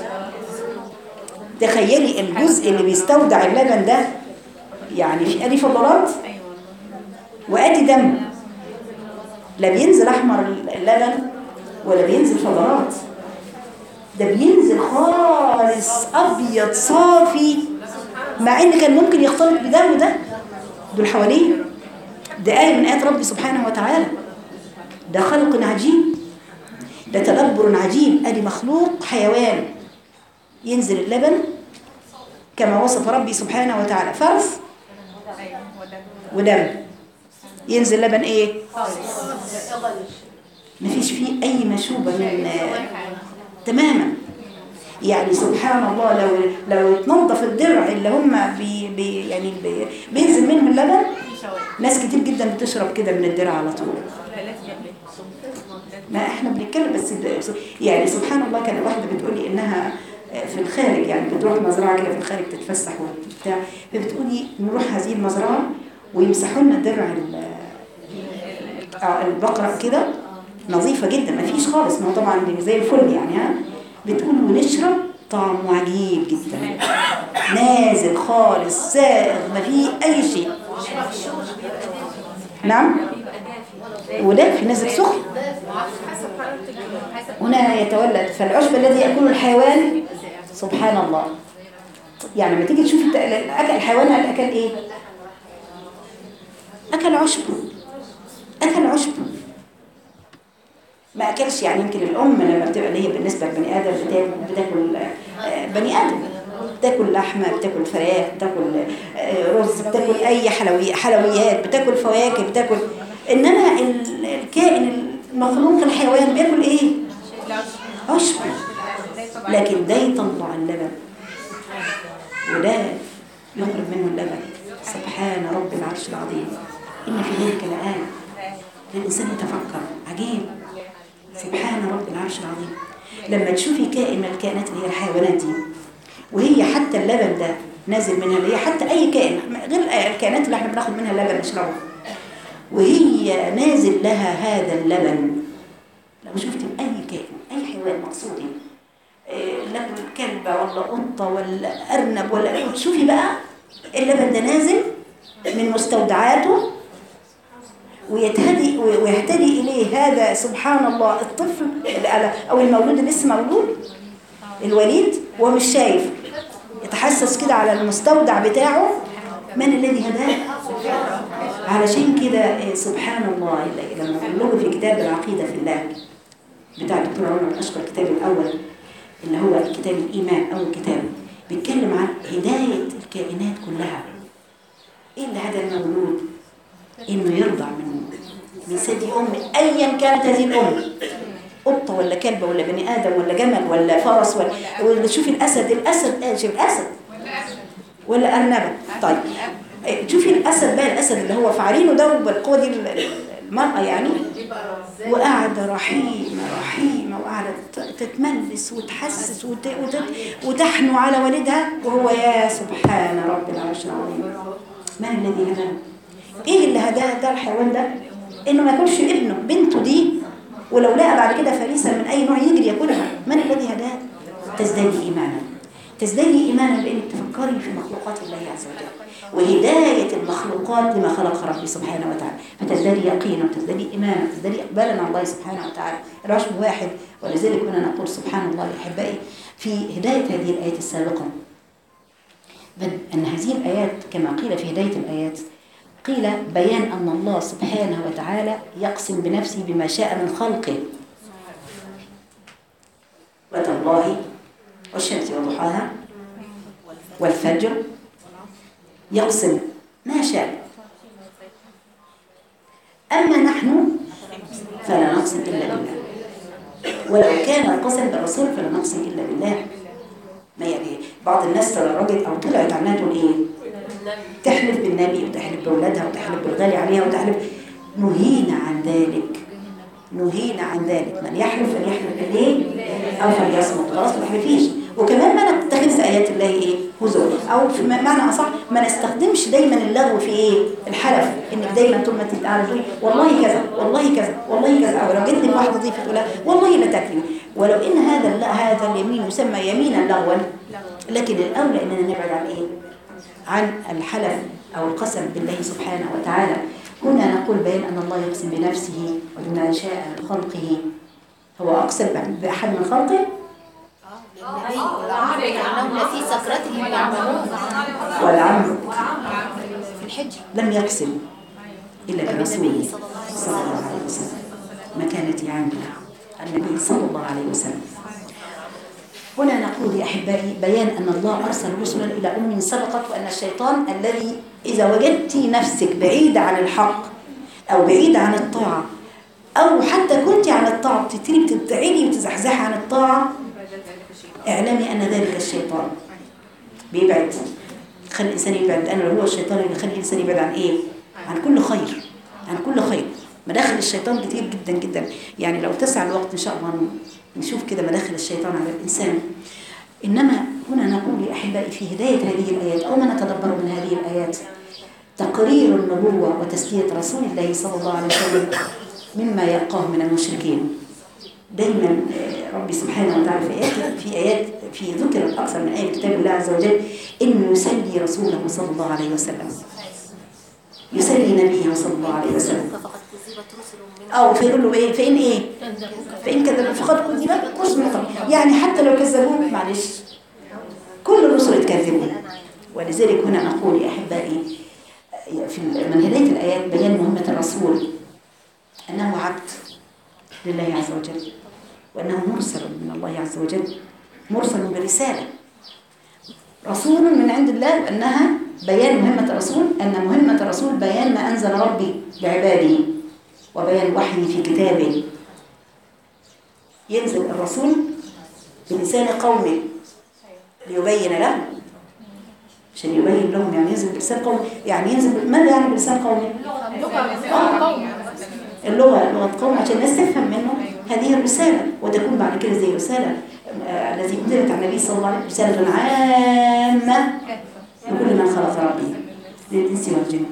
تخيلي الجزء اللي بيستودع اللبن ده، يعني في ادي فضلات وادي دم، لا بينزل احمر اللبن ولا بينزل فضلات، ده بينزل خالص ابيض صافي، مع ان كان ممكن يختلط بده وده دول حواليه. ده آية من آيات ربي سبحانه وتعالى، ده خلق عجيب، ده تدبر عجيب. ادي مخلوق حيوان ينزل اللبن كما وصف ربي سبحانه وتعالى فرث ودم. ينزل لبن ايه؟ مفيش فيه اي مشوبة من تماما. يعني سبحان الله لو لو اتنظف الدرع اللي هم بي بي يعني بي بينزل منهم اللبن، ناس كتير جدا بتشرب كده من الدرع على طول. ما احنا بنتكلم بس يعني سبحان الله. كان واحده بتقول لي انها في الخارج، يعني بتروح مزرعه كده في الخارج تتفسح وبتاع، فبتقولي نروح هذه المزرعه ويمسحوا لنا درع البقره كده نظيفه جدا ما فيش خالص، ما هو طبعا زي الفل يعني. ها بتقول ونشرب طعمه عجيب جدا، نازل خالص سائغ ما فيه اي شيء. نعم وده في نازل سخن. هنا يتولد فالعشب الذي يأكله الحيوان سبحان الله. يعني لما تيجي تشوف أكل الحيوان أكل إيه؟ أكل عشب، أكل عشب ما أكلش. يعني يمكن الأم لما بتبقى اللي هي بالنسبة لبني آدم بتاكل بني آدم، بتاكل لحمة، بتاكل فراخ، بتاكل رز، بتاكل أي حلوي حلويات، بتاكل فواكه، بتاكل. إنما الكائن المخلوق الحيوان بياكل إيه؟ عشب. لكن ده يطلع اللبن وده يخرج منه اللبن. سبحان رب العرش العظيم. إن في ذلك لآية للإنسان يتفكر. عجيب سبحان رب العرش العظيم. لما تشوفي كائن من الكائنات اللي هي الحيوانات دي وهي حتى اللبن ده نازل منها، اللي هي حتى أي كائن غير الكائنات اللي احنا بناخد منها اللبن نشربه، وهي نازل لها هذا اللبن. لو شفتي أي كائن أي حيوان مقصودي لا كلبة ولا قطة ولا أرنب ولا، شوفي بقى اللبن ده نازل من مستودعاته ويتهدي ويهتدي إليه هذا سبحان الله الطفل أو المولود اللي لسه مولود الوليد وهو مش شايف، يتحسس كده على المستودع بتاعه. من الذي هداه؟ علشان كده سبحان الله لما نقول في كتاب العقيدة في الله بتاع الدكتور عمر الأشقر الكتاب الأول اللي هو كتاب الإيمان أول كتاب، بيتكلم عن هداية الكائنات كلها. إيه اللي هدى المولود؟ إنه يرضع من من ثدي أم أيا كانت هذه الأم، قطة ولا كلبة ولا بني آدم ولا جمل ولا فرس ولا, ولا شوفي الأسد الأسد آه شوفي الأسد ولا أرنبة. طيب شوفي الأسد بقى، الأسد اللي هو فعلينه ده بالقوة دي المرأة يعني، وقاعدة رحيمة رحيمة وقاعدة تتملس وتحسس وت... وت... وتحنو على والدها وهو يا سبحان رب العرش العظيم. من الذي هداه؟ ايه اللي هداه ده الحيوان ده؟ انه ما ياكلش ابنه بنته دي، ولو لقى بعد كده فريسة من اي نوع يجري ياكلها. من الذي هداه؟ تزدادي ايمانا، تزدادي ايمانا بانك تفكري في مخلوقات الله عز وجل وهداية المخلوقات لما خلق ربي سبحانه وتعالى، فتزدادي يقينا وتزدادي ايمانا وتزدادي اقبالا على الله سبحانه وتعالى. العشب واحد. ولذلك كنا نقول سبحان الله يا احبائي في هداية هذه الايات السابقة ان هذه الايات كما قيل في هداية الايات قيل بيان أن الله سبحانه وتعالى يقسم بنفسه بما شاء من خلقه. وتالله والشمس وضحاها والفجر يقسم ما شاء. أما نحن فلا نقسم إلا بالله، ولو كان القسم بالرسول فلا نقسم إلا بالله. ما يعني بعض الناس تدرجت أو طلعت عنها تقول إيه؟ تحلف بالنبي وتحلف بأولادها وتحلف بالغالي عليها وتحلف. نهينا عن ذلك، نهينا عن ذلك. من يحلف فليحلف بالله أو فليصمت، خلاص ما تحلفيش. وكمان ما نتخذ آيات الله إيه هزوا، أو في معنى أصح ما نستخدمش دايما اللغو في إيه الحلف، إنك دايما طول ما تتعرضي والله كذا والله كذا والله كذا، أو لو جت لك واحدة ضيفة تقول لها والله لا تكلي، ولو إن هذا هذا اليمين يسمى يمينا لغوا، لكن الأولى إننا نبعد عن إيه؟ عن الحلف أو القسم بالله سبحانه وتعالى. هنا نقول بيان أن الله يقسم بنفسه وبما شاء من خلقه. هو أقسم بأحد من خلقه لأنهم لفي سكرتهم يعملون والعمر في الحجر لم يقسم إلا برسوله صلى الله عليه وسلم، مكانة عاملة النبي صلى الله عليه وسلم. هنا نقول يا أحبائي بيان أن الله أرسل رسلا إلى أم سبقت، وأن الشيطان الذي إذا وجدت نفسك بعيدة عن الحق أو بعيدة عن الطاعة، أو حتى كنت عن الطاعة بتبتدي بتبتعدي وتزحزحي عن الطاعة، اعلمي أن ذلك الشيطان بيبعد، خلي الإنسان يبعد. أنا هو الشيطان اللي يخلي الإنسان يبعد عن إيه؟ عن كل خير، عن كل خير. مداخل الشيطان كتير جدا جدا، يعني لو تسع الوقت إن شاء الله نشوف كده مداخل الشيطان على الإنسان. إنما هنا نقول يا أحبائي في هداية هذه الآيات أو ما نتدبر من هذه الآيات تقرير النبوة وتسلية رسول الله صلى الله عليه وسلم مما يلقاه من المشركين. دايما ربي سبحانه وتعالى في آيات في آيات في ذكر أكثر من آية كتاب الله عز وجل إنه يسلي رسوله صلى الله عليه وسلم، يسلي نبيه صلى الله عليه وسلم. أو فيقول له إيه؟ فإن إيه؟ فإن كذبوا فقد كذبت رسل من قبل، يعني حتى لو كذبوك معلش كل الرسل اتكذبوا. ولذلك هنا نقول يا أحبائي في من هداية الآيات بيان مهمة الرسول أنه عبد لله عز وجل، وأنه مرسل من الله عز وجل، مرسل برسالة، رسول من عند الله. وأنها بيان مهمة الرسول، أن مهمة الرسول بيان ما أنزل ربي لعباده وبيان وحيه في كتابه. ينزل الرسول بلسان قومه ليبين لهم، عشان يبين لهم، يعني ينزل بلسان قومه، يعني ينزل ماذا يعني بلسان قومه؟ اللغة لغة قوم، عشان الناس تفهم منه هذه الرسالة، وتكون بعد كده زي رسالة آه التي أنزلت على النبي صلى الله عليه وسلم، رسالة عامة لكل من خلق ربي للإنس والجن.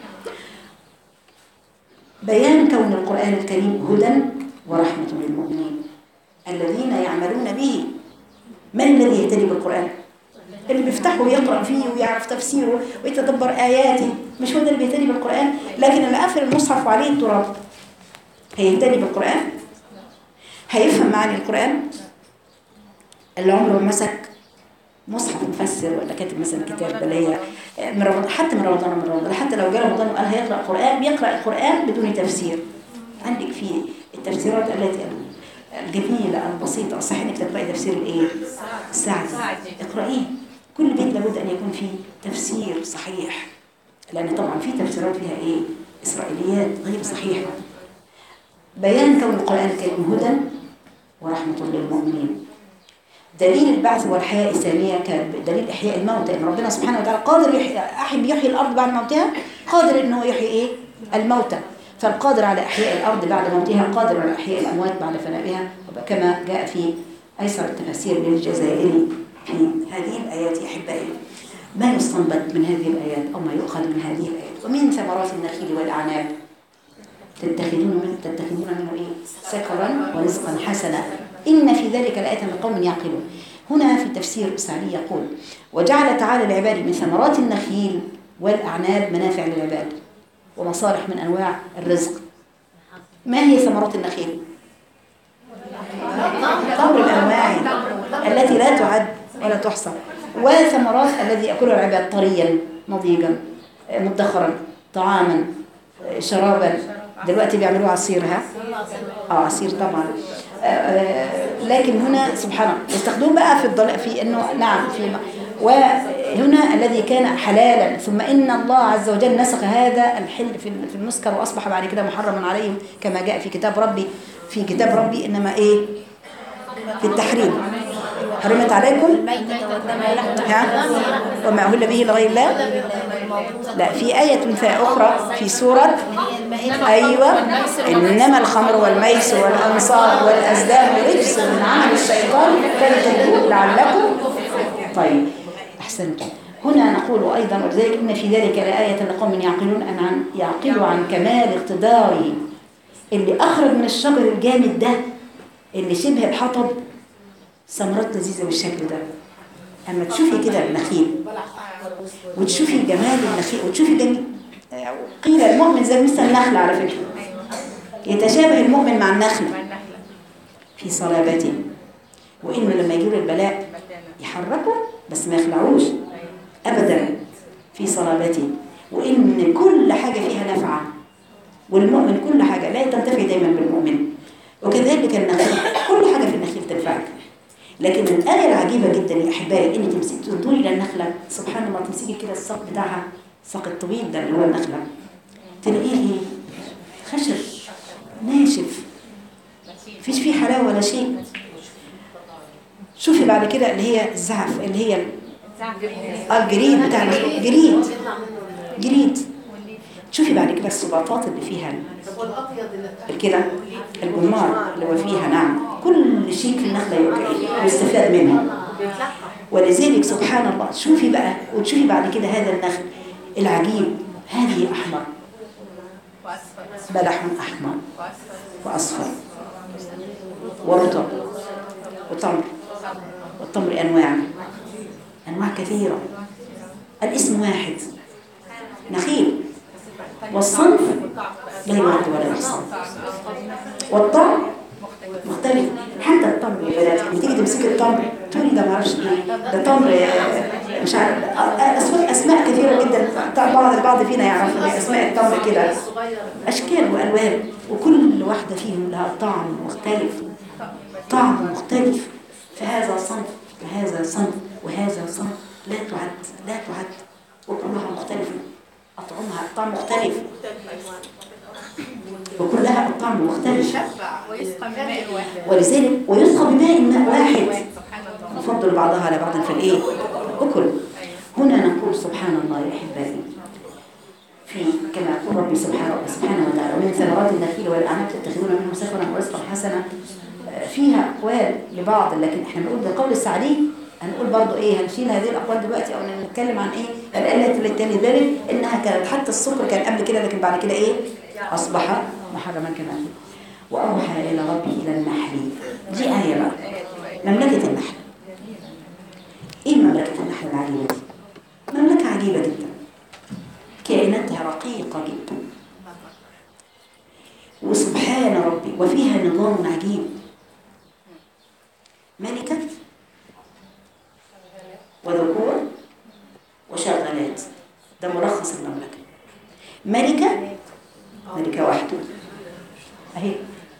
بيان كون القرآن الكريم هدى ورحمة للمؤمنين الذين يعملون به. من الذي يهتدي بالقرآن؟ اللي بيفتحه ويقرأ فيه ويعرف تفسيره ويتدبر آياته، مش هو ده اللي بيهتدي بالقرآن. لكن اللي قافل المصحف وعليه التراب هيهتدي بالقرآن؟ هيفهم معاني القرآن؟ اللي عمره مسك مصحف مفسر ولا كاتب مثلا كتاب اللي هي من رمضان، حتى من رمضان من رمضان حتى لو جاء رمضان وقال هيقرأ القرآن، بيقرأ القرآن بدون تفسير. عندك في التفسيرات التي الجميلة البسيطة، صح انك تقرأي تفسير الايه؟ السعدي، اقرأيه. كل بيت لابد ان يكون فيه تفسير صحيح، لان طبعا في تفسيرات فيها ايه؟ اسرائيليات غير صحيحة. بيان كون القرآن الكريم هدى ورحمة للمؤمنين. دليل البعث والحياة الثانية كدليل إحياء الموتى، إن ربنا سبحانه وتعالى قادر يحيي يحيي الأرض بعد موتها، قادر إنه يحيي إيه؟ الموتى. فالقادر على إحياء الأرض بعد موتها قادر على إحياء الأموات بعد فنائها، كما جاء في أيسر التفاسير للجزائري في هذه الآيات. يا أحبائي ما يستنبط من هذه الآيات أو ما يؤخذ من هذه الآيات؟ ومن ثمرات النخيل والأعناب تتخذون منه تتخذون منه إيه؟ سكرا ورزقا حسنا إن في ذلك لآية لقوم يعقلون. هنا في تفسير السعدي يقول وجعل تعالى العباد من ثمرات النخيل والأعناب منافع للعباد ومصالح من أنواع الرزق. ما هي ثمرات النخيل؟ تمر الأنواع التي لا تعد ولا تحصى، وثمرات الذي يأكلها العباد طريا نضيجا مدخرا طعاما شرابا. دلوقتي بيعملوا عصير، ها اه عصير طبعا. آه آه لكن هنا سبحان الله يستخدمون بقى في الضل... في انه نعم في وهنا الذي كان حلالا ثم ان الله عز وجل نسخ هذا الحل في في المسكر واصبح بعد كده محرما عليهم كما جاء في كتاب ربي في كتاب ربي انما ايه في التحريم حرمت عليكم ها وما أهل به لغير الله لا، في آية أخرى في سورة أيوة، إنما الخمر والميسر والأنصاب والأزلام رجس من عمل الشيطان فاجتنبوه لعلكم. طيب أحسنتم. هنا نقول أيضا وذلك إن في ذلك لآية لقوم يعقلون أن عن يعقلوا عن كمال اقتداره اللي أخرج من الشجر الجامد ده اللي شبه الحطب ثمرات لذيذة بالشكل ده. أما تشوفي كده النخيل وتشوفي جمال النخيل وتشوفي جميل، قيل المؤمن زي مثل النخل على فكرة، يتشابه المؤمن مع النخل في صلابته، وإنه لما يجيله البلاء يحركه بس ما يخلعوش أبدا في صلابته، وإن كل حاجة فيها نفعة، والمؤمن كل حاجة لا تنتفع دايما بالمؤمن، وكذلك النخيل كل حاجة في النخيل تنفعك. لكن الآية العجيبة جدا يا أحبائي إن تمسك تنظري إلى النخلة سبحان الله، تمسكي كده الساق بتاعها، الساق الطويل ده اللي هو النخلة، تلاقيه خشب ناشف فيش فيه حلاوة ولا شيء. شوفي بعد كده اللي هي الزعف اللي هي الجريد بتاع الجريد جريد شوفي بعد كده السباطات اللي فيها كده الجمار اللي هو فيها. نعم كل شيء في النخلة يستفاد منه، ولذلك سبحان الله شوفي بقى وتشوفي بعد كده هذا النخل العجيب، هذه أحمر بلح أحمر وأصفر ورطب وتمر، والتمر أنواع أنواع كثيرة، الاسم واحد نخيل، والصنف لا يعد ولا يحصى، والطعم مختلف. حتى التمر يا بنات لما تيجي تمسكي التمر تقولي ده ما اعرفش ايه ده تمر مش عارف اسماء اسماء كثيره جدا، بعض البعض فينا يعرف اسماء التمر كده اشكال والوان، وكل واحده فيهم لها طعم مختلف، طعم مختلف. فهذا صنف وهذا صنف وهذا صنف لا تعد لا تعد، وكلها مختلفه، أطعمها الطعم مختلف وكلها الطعم مختلف، ولذلك ويسقى بماء ماء واحد نفضل بعضها على بعض في الايه أكل. هنا نقول سبحان الله يا أحبائي في كما يقول ربي سبحانه سبحانه وتعالى ومن ثمرات النخيل والأعناب تتخذون منه سخرا ورزقا حسنا. فيها أقوال لبعض لكن احنا بنقول بقول السعدي هنقول برضو ايه هنشيل هذه الاقوال دلوقتي او نتكلم عن ايه الآلة التالي ذلك انها كانت حتى السكر كان قبل كده لكن بعد كده ايه اصبح محرما كمان. واوحى الى ربي الى النحل، دي آية بقى مملكة النحل. ايه مملكة النحل العجيبة دي؟ مملكة عجيبة جدا، كائناتها رقيقة جدا وسبحان ربي وفيها نظام عجيب، ملكة وذكور وشغالات، ده ملخص المملكة. ملكة ملكة واحدة اهي،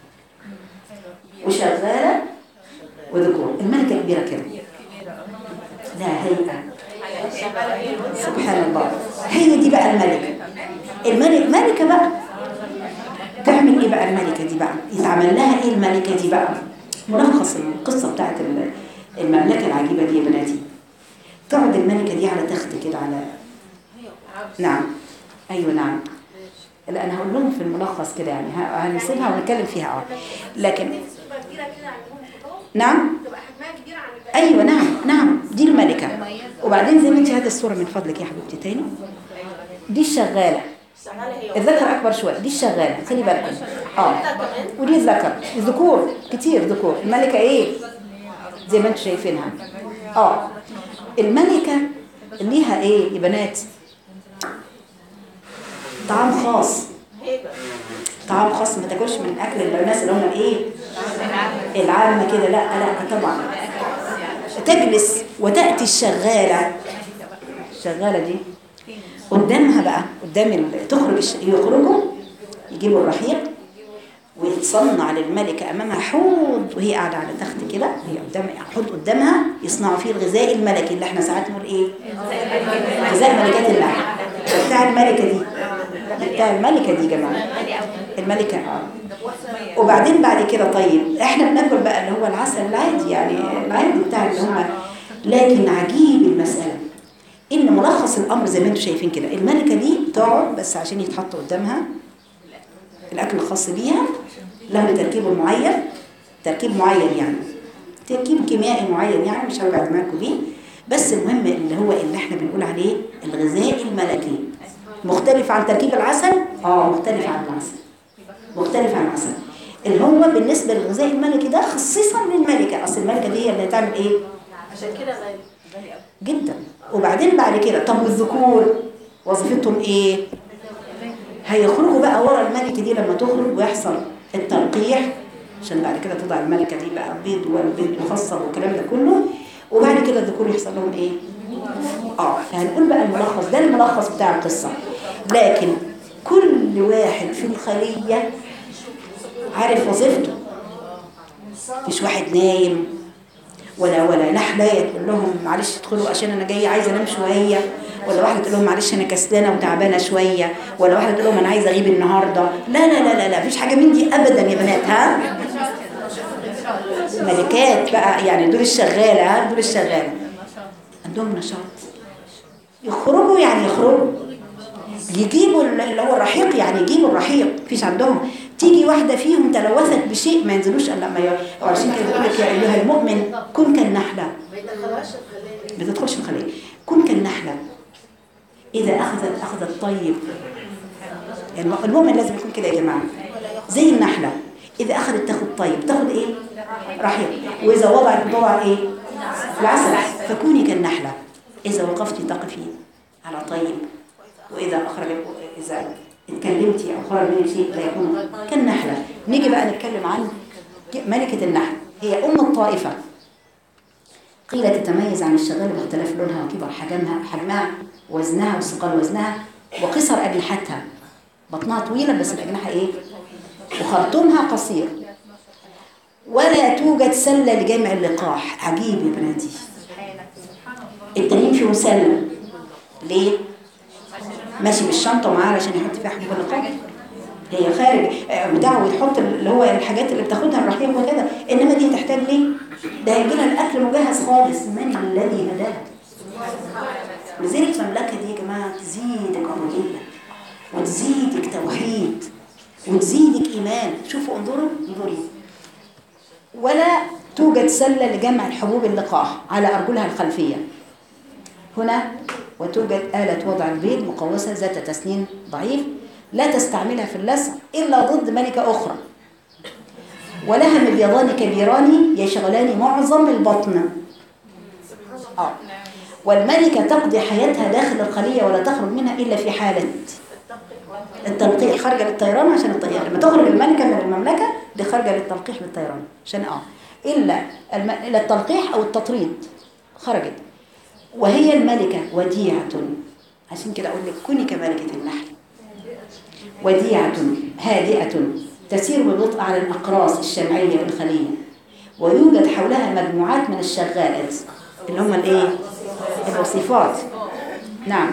وشغالة وذكور، الملكة كبيرة كده لا هيئة سبحان الله. هي دي بقى الملكة، الملك ملكة بقى تعمل ايه بقى الملكة دي بقى؟ يتعمل لها ايه الملكة دي بقى؟ ملخص القصة بتاعت المملكة العجيبة دي يا بناتي. تقعد الملكة دي على تخت كده على نعم ايوه نعم لا انا هقول لهم في الملخص كده يعني هنسيبها ونتكلم فيها اه لكن نعم ايوه نعم نعم دي الملكة. وبعدين زي ما انت هذه الصورة من فضلك يا حبيبتي تاني، دي الشغالة الذكر اكبر شويه، دي الشغاله خلي بالكم اه ودي الذكر الذكور كتير ذكور. الملكه ايه زي ما انتم شايفينها اه الملكه ليها ايه يا بنات؟ طعام خاص، طعام خاص ما تاكلش من اكل الناس اللي هم الايه العامه كده، لا لا طبعا. تجلس وتاتي الشغاله الشغاله دي قدامها بقى قدام تخرج يخرجوا يجيبوا الرحيق ويتصنع للملكة أمامها حوض وهي قاعدة على تخت كده، هي قدام حوض قدامها يصنعوا فيه الغذاء الملكي اللي احنا ساعات نقول ايه غذاء ملكات الله بتاع الملكة دي بتاع الملكة دي جماعة الملكة اه. وبعدين بعد كده طيب احنا بناكل بقى اللي هو العسل العادي يعني العادي بتاع اللي هم، لكن عجيب المسألة ان ملخص الامر زي ما انتم شايفين كده، الملكه دي تقعد بس عشان يتحط قدامها الاكل الخاص بيها، له تركيب معين، تركيب معين يعني تركيب كيميائي معين يعني مش هوجع دماغكم بيه، بس المهم اللي هو اللي احنا بنقول عليه الغذاء الملكي. مختلف عن تركيب العسل؟ اه مختلف عن العسل، مختلف عن العسل. اللي هو بالنسبه للغذاء الملكي ده خصيصا للملكه، اصل الملكه دي هي اللي هتعمل ايه؟ عشان كده غالي غالي قوي جدا. وبعدين بعد كده طب والذكور وظيفتهم ايه؟ هيخرجوا بقى ورا الملكه دي لما تخرج ويحصل التلقيح، عشان بعد كده تضع الملكه دي بقى بيض والبيض مفصل والكلام ده كله، وبعد كده الذكور يحصل لهم ايه؟ اه فهنقول بقى الملخص ده، الملخص بتاع القصه. لكن كل واحد في الخليه عارف وظيفته، مش واحد نايم ولا ولا نحله تقول لهم معلش ادخلوا عشان انا جايه عايزه انام شويه، ولا واحده تقول لهم معلش انا كسلانه وتعبانه شويه، ولا واحده تقول لهم انا عايزه اغيب النهارده. لا لا لا لا لا مفيش حاجه من دي ابدا يا بنات. ها ملكات بقى يعني، دول الشغاله، ها دول الشغاله عندهم نشاط، يخرجوا يعني يخرجوا يجيبوا اللي هو الرحيق، يعني يجيبوا الرحيق. مفيش عندهم تيجي واحدة فيهم تلوثت بشيء ما ينزلوش الا لما ي... وعشان كده بيقول لك يا ايها المؤمن كن كالنحلة، ما تدخلش الخلية، كن كالنحلة اذا اخذت اخذت طيب. يعني المؤمن لازم يكون كده يا جماعة، زي النحلة اذا اخذت تاخد طيب، تاخد ايه؟ رحيق. واذا وضعت بتوضع ايه؟ العسل. فكوني كالنحلة اذا وقفتي تقفي على طيب، واذا اخرجت اذا اتكلمتي او خرج منك شيء لا يكون كالنحله. نيجي بقى نتكلم عن ملكه النحل، هي ام الطائفه. قيل تتميز عن الشغال باختلاف لونها وكبر حجمها حجمها وزنها وثقل وزنها وقصر اجنحتها. بطنها طويله بس الاجنحه ايه؟ وخرطومها قصير. ولا توجد سله لجمع اللقاح. عجيب يا بناتي، التانيين فيهم سله ليه؟ ماشي بالشنطه ومعاه عشان يحط فيها حبوب اللقاح، هي خارج بتاعه ويحط اللي هو الحاجات اللي بتاخدها الرحيق وكده، انما دي تحتاج ليه؟ ده هيجي لها الاكل مجهز خالص. من الذي هداها؟ لذلك المملكه دي يا جماعه تزيدك عبوديه وتزيدك توحيد وتزيدك ايمان. شوفوا انظروا انظري. ولا توجد سله لجمع الحبوب اللقاح على ارجلها الخلفيه هنا، وتوجد آلة وضع البيض مقوسة ذات تسنين ضعيف لا تستعملها في اللسع إلا ضد ملكة أخرى، ولها مبيضان كبيران يشغلان معظم البطن. آه. والملكة تقضي حياتها داخل الخلية ولا تخرج منها إلا في حالة التلقيح. خارجة للطيران عشان الطيران، لما تخرج الملكة من المملكة دي خارجة للتلقيح للطيران عشان آه إلا الم... إلا التلقيح أو التطريد خرجت. وهي الملكة وديعة، عشان كده أقول لك كوني كملكة النحل، وديعة هادئة تسير ببطء على الأقراص الشمعية للخلية، ويوجد حولها مجموعات من الشغالات اللي هم الايه؟ الوصيفات. نعم.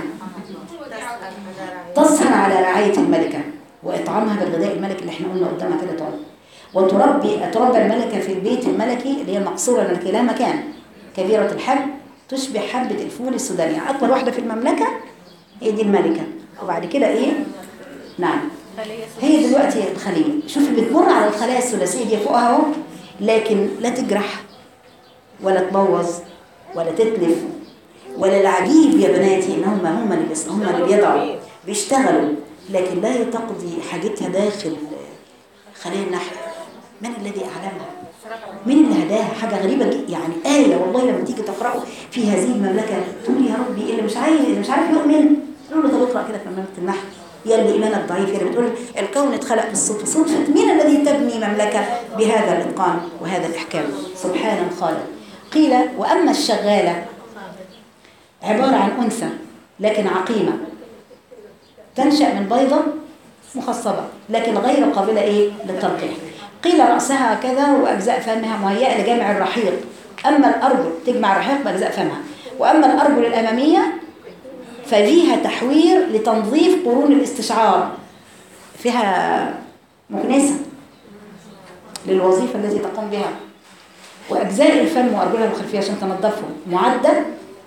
تسهر على رعاية الملكة وإطعامها بالغذاء الملكي اللي احنا قلنا قدامها كده تقعد، وتربي تربى الملكة في البيت الملكي اللي هي المقصورة الملكية لها مكان كبيرة الحجم تشبه حبة الفول السودانية. أكبر واحدة في المملكة هي دي الملكة. وبعد كده إيه؟ نعم. هي دلوقتي الخلية، شوفي بتمر على الخلايا الثلاثية دي فوقها اهو، لكن لا تجرح ولا تبوظ ولا تتلف. ولا العجيب يا بناتي إن هم هم اللي بس هم اللي بيضعوا بيشتغلوا، لكن لا تقضي حاجتها داخل خلية النحل. من الذي أعلمها؟ من اللي هداها؟ حاجة غريبة يعني، آية والله لما تيجي تقرأوا في هذه المملكة تقول يا ربي اللي مش عايز اللي مش عارف يؤمن تقول له طب اقرأ كده في مملكة النحل يا اللي إيمانك ضعيف، يا اللي بتقول الكون اتخلق بالصدفة. صدفة مين الذي تبني مملكة بهذا الإتقان وهذا الإحكام؟ سبحان الخالق. قيل وأما الشغالة عبارة عن أنثى لكن عقيمة تنشأ من بيضة مخصبة لكن غير قابلة إيه للتلقيح. قيل رأسها كذا وأجزاء فمها مهيئة لجمع الرحيق. أما الأرجل تجمع الرحيق بأجزاء فمها، وأما الأرجل الأمامية ففيها تحوير لتنظيف قرون الاستشعار، فيها مكنسة للوظيفة التي تقوم بها. وأجزاء الفم وأرجلها الخلفية عشان تنظفهم معدة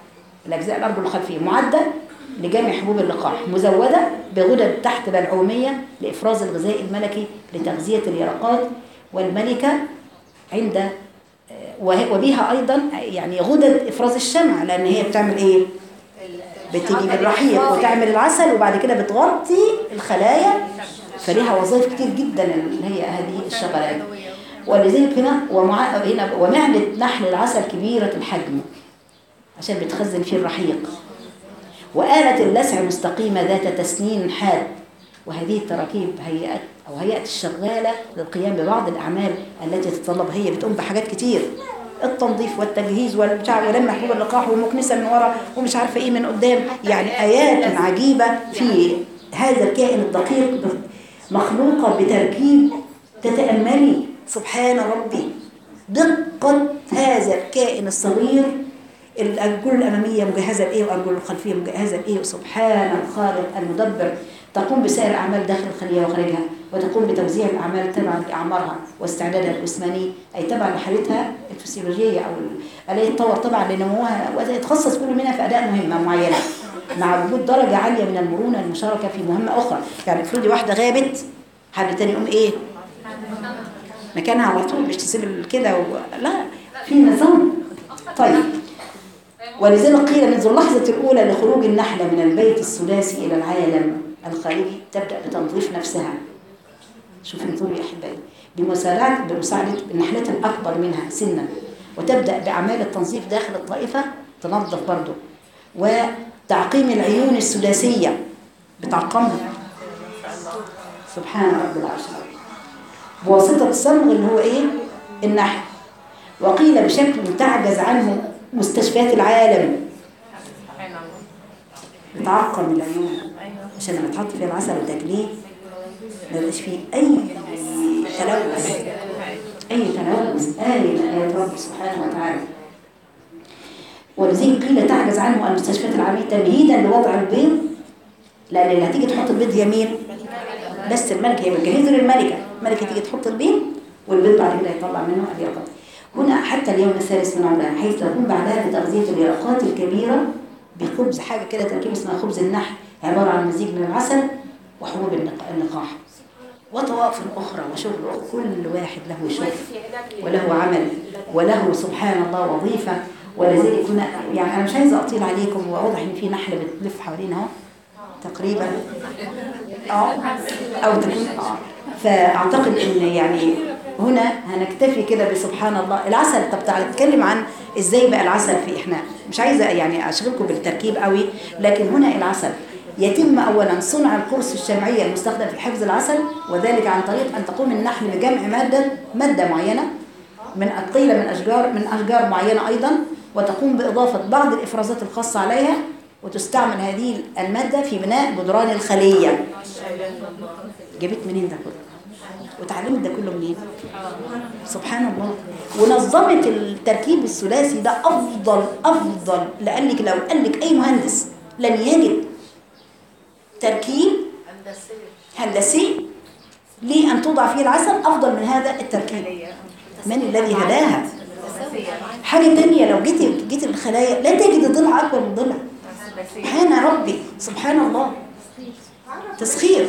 الأجزاء الأرجل الخلفية معدة لجمع حبوب اللقاح، مزودة بغدد تحت بلعومية لإفراز الغذاء الملكي لتغذية اليرقات والملكة عند وبها أيضا يعني غدد إفراز الشمع، لأن هي بتعمل إيه؟ بتيجي بالرحيق وتعمل العسل وبعد كده بتغطي الخلايا، فليها وظائف كتير جدا اللي هي هذه الشغلات. ولذلك هنا ومع هنا ومعدة نحل العسل كبيرة الحجم عشان بتخزن فيه الرحيق، وآلة اللسع مستقيمة ذات تسنين حاد، وهذه التراكيب هيئة أو هيئة الشغالة للقيام ببعض الأعمال التي تتطلب، هي بتقوم بحاجات كتير، التنظيف والتجهيز والبتاع ولما حبوب اللقاح ومكنسة من ورا ومش عارفة إيه من قدام، يعني آيات عجيبة في هذا الكائن الدقيق مخلوقة بتركيب تتأملي سبحان ربي دقة هذا الكائن الصغير. الأرجل الأمامية مجهزة بإيه والأرجل الخلفية مجهزة بإيه، سبحان الخالق المدبر. تقوم بسائر الأعمال داخل الخلية وخارجها، وتقوم بتوزيع الأعمال تبعا لأعمارها واستعدادها الجسماني، أي تبعا لحالتها الفسيولوجية أو التي تطور طبعا لنموها، ويتخصص كل منها في أداء مهمة معينة مع وجود درجة عالية من المرونة المشاركة في مهمة أخرى. يعني افرضي واحدة غابت حد تاني يقوم إيه مكانها على طول، مش تسيب كده و... لا في نظام. طيب ولذلك قيل منذ اللحظة الأولى لخروج النحلة من البيت الثلاثي إلى العالم الخارجي تبدأ بتنظيف نفسها. شوفوا انظروا يا أحبائي، بمساعدة بمساعدة النحلة الأكبر منها سنا، وتبدأ بأعمال التنظيف داخل الطائفة، تنظف برضو، وتعقيم العيون السداسية بتعقمها سبحان رب العرش بواسطة الصمغ اللي هو إيه النحل. وقيل بشكل تعجز عنه مستشفيات العالم، بتعقم العيون عشان لما تحط فيها العسل وتاكليه ما يبقاش فيه اي تلوث، اي تلوث. آية من آيات رب سبحانه وتعالى. ولذلك قيل تعجز عنه المستشفيات العالمية تمهيدا لوضع البيض، لان اللي هتيجي تحط البيض يمين بس الملكة، هي متجهزة للملكة، الملكة تيجي تحط البيض والبيض بعد كده يطلع منه اليرقات. هنا حتى اليوم الثالث من عمرها حيث تقوم بعدها بتغذية اليرقات الكبيرة بخبز، حاجة كده تركيب اسمها خبز النحل، عبارة عن مزيج من العسل وحبوب اللقاح وطوائف أخرى وشغل أخرى. كل واحد له شغل وله عمل وله سبحان الله وظيفة. ولذلك هنا يعني أنا مش عايزة أطيل عليكم، وواضح إن في نحلة بتلف حوالينا اهو تقريبا اه أو تكون اه فأعتقد إن يعني هنا هنكتفي كده بسبحان الله. العسل، طب تعالى نتكلم عن ازاي بقى العسل في احنا مش عايزه يعني اشغلكم بالتركيب قوي، لكن هنا العسل يتم اولا صنع القرص الشمعيه المستخدم في حفظ العسل، وذلك عن طريق ان تقوم النحل بجمع ماده ماده معينه من قيل من اشجار من اشجار معينه ايضا، وتقوم باضافه بعض الافرازات الخاصه عليها، وتستعمل هذه الماده في بناء جدران الخليه. جبت منين ده كله وتعلمت ده كله منين؟ سبحان الله. ونظمت التركيب الثلاثي ده افضل افضل لانك لو قال لك اي مهندس لن يجد تركيب هندسي ليه ان توضع فيه العسل افضل من هذا التركيب. من الذي هداها؟ حاجه ثانيه، لو جيتي جيتي الخلايا لا تجد ضلع اكبر من ضلع. سبحان ربي سبحان الله، تسخير.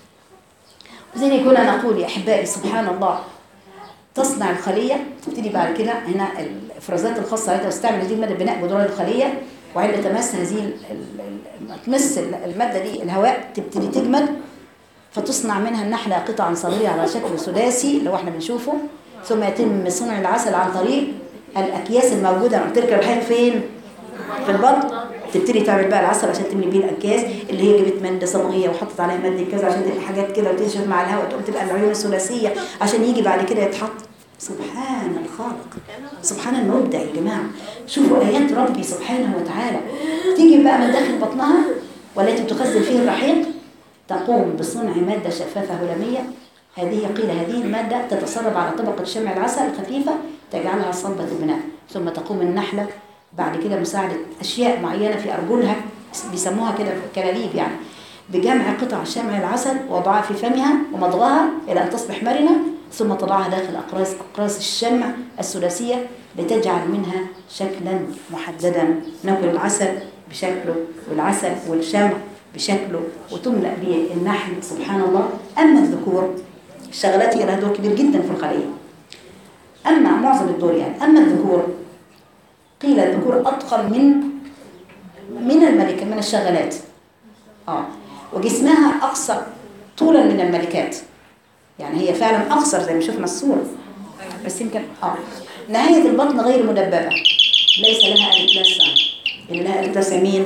زي كنا نقول يا أحبائي سبحان الله، تصنع الخلية، تبتدي بعد كده هنا الإفرازات الخاصة عليها وتستعمل هذه المادة بناء جدران الخلية، وعند تمس هذه تمس المادة دي الهواء تبتدي تجمد، فتصنع منها النحلة قطعا صغيرة على شكل سداسي اللي هو احنا بنشوفه، ثم يتم صنع العسل عن طريق الأكياس الموجودة. تركب الحين فين؟ في البطن. تبتدي تعمل بقى العسل عشان تملي بيه الاكياس اللي هي جابت ماده صبغيه وحطت عليها ماده كذا عشان تبقى حاجات كده وتنشف مع الهواء، تقوم تبقى العيون الثلاثيه عشان يجي بعد كده يتحط. سبحان الخالق سبحان المبدع يا جماعه. شوفوا ايات ربي سبحانه وتعالى. تيجي بقى من داخل بطنها والتي تخزن فيه الرحيق، تقوم بصنع ماده شفافه هلاميه. هذه قيل هذه الماده تتسرب على طبقه شمع العسل الخفيفه تجعلها صلبه البناء، ثم تقوم النحله بعد كده مساعدة أشياء معينة في أرجلها بيسموها كده كلاليب، يعني بجمع قطع شمع العسل ووضعها في فمها ومضغها إلى أن تصبح مرنة، ثم تضعها داخل أقراص أقراص الشمع الثلاثية لتجعل منها شكلا محددا. ناكل العسل بشكله والعسل والشمع بشكله وتملأ به النحل سبحان الله. أما الذكور الشغلات هي لها دور كبير جدا في الخلية، أما معظم الدور يعني. أما الذكور قيل الذكور أضخم من من الملكة من الشغلات آه وجسمها أقصر طولا من الملكات، يعني هي فعلا أقصر زي ما شفنا الصورة، بس يمكن آه نهاية البطن غير مدببة، ليس لها آلة لسع. اللي لها آلة لسع مين؟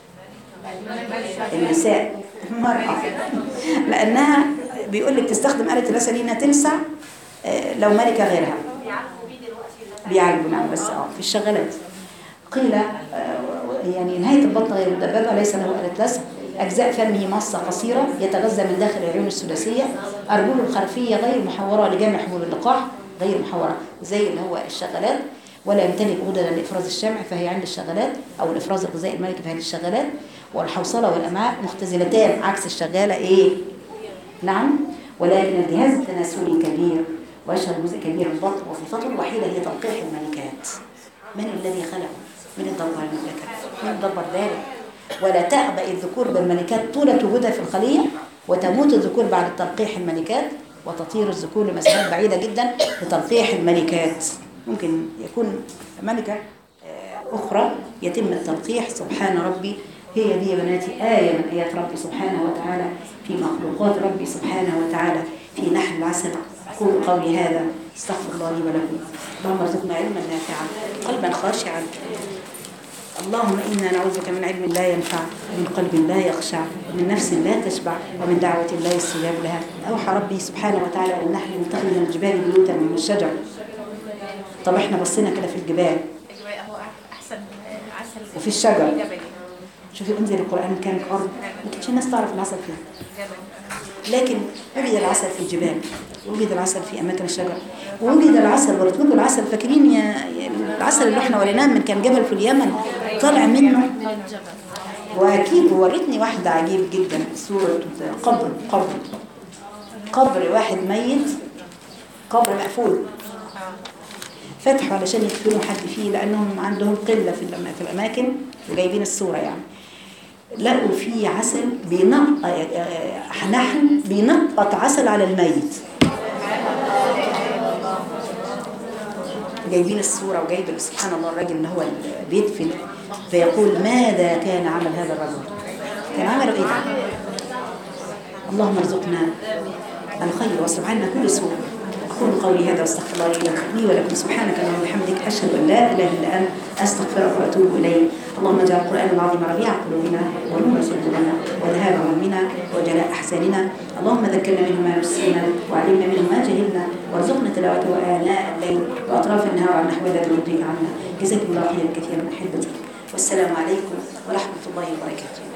النساء المرأة، لأنها بيقول لك تستخدم آلة اللسع لأنها تلسع آه لو ملكة غيرها بيعالجوا. نعم بس اه في الشغلات قيل آه يعني نهاية البطن غير مدببة، ليس له آلة لسع. أجزاء فمه مصة قصيرة يتغذى من داخل العيون الثلاثية. أرجله الخلفية غير محورة لجمع حبوب اللقاح، غير محورة زي اللي هو الشغلات. ولا يمتلك غددا لإفراز الشمع فهي عند الشغلات، أو الإفراز الغذائي الملكي فهي للشغلات. والحوصلة والأمعاء مختزلتان عكس الشغالة إيه؟ نعم. ولكن الجهاز التناسلي كبير ويشهر جزء كبير من البطن، وصفته الوحيدة هي تلقيح الملكات. من الذي خلقه؟ من الدبر المملكة؟ من الدبر ذلك؟ ولا تأبى الذكور بالملكات طولة وجودها في الخلية، وتموت الذكور بعد تلقيح الملكات، وتطير الذكور لمسافات بعيدة جدا لتلقيح الملكات. ممكن يكون ملكة أخرى يتم التلقيح. سبحان ربي. هي دي يا بناتي آية من آيات ربي سبحانه وتعالى في مخلوقات ربي سبحانه وتعالى في نحل العسل. قولوا قولي هذا استغفر الله لي ولكم. اللهم ارزقنا علما نافعا قلبا خاشعا. اللهم إنا نعوذ بك من علم لا ينفع، ومن قلب لا يخشع، ومن نفس لا تشبع، ومن دعوة لا يستجاب لها. أوحى ربي سبحانه وتعالى للنحل نتخذ من الجبال بيوتا من الشجر. طب احنا بصينا كده في الجبال وفي الشجر. شوفي انزل القرآن كان أرض ما كانتش الناس تعرف العسل فيها، لكن وجد العسل في الجبال، وجد العسل في أماكن الشجر، ووجد العسل ورتلكوا العسل. فاكرين يا العسل اللي احنا وريناه من كان جبل في اليمن طلع منه. واكيد وريتني واحدة عجيب جدا صورة قبر قبر قبر واحد ميت، قبر مقفول فتحوا علشان يدفنوا حد فيه، لأنهم عندهم قلة في الأماكن وجايبين الصورة يعني. لقوا فيه عسل بينقط نحل بينقط عسل على الميت. جايبين الصورة وجايب سبحان الله الراجل اللي هو بيدفن، فيقول ماذا كان عمل هذا الرجل؟ كان عمله ايه ده؟ اللهم ارزقنا الخير واصرف عنا كل سوء. أقول قولي هذا واستغفر الله لي ولكم. سبحانك اللهم وبحمدك أشهد أن لا إله إلا أنت أستغفرك وأتوب إليك. اللهم اجعل القرآن العظيم ربيع قلوبنا ونور صدورنا وذهاب همنا وجلاء أحزاننا. اللهم ذكرنا منه ما نسينا وعلمنا منه ما جهلنا، وارزقنا تلاوته آناء الليل وأطراف النهار على نحو الذي يرضيك عنا. جزاكم الله خيرا كثيرا من حبتك، والسلام عليكم ورحمة الله وبركاته.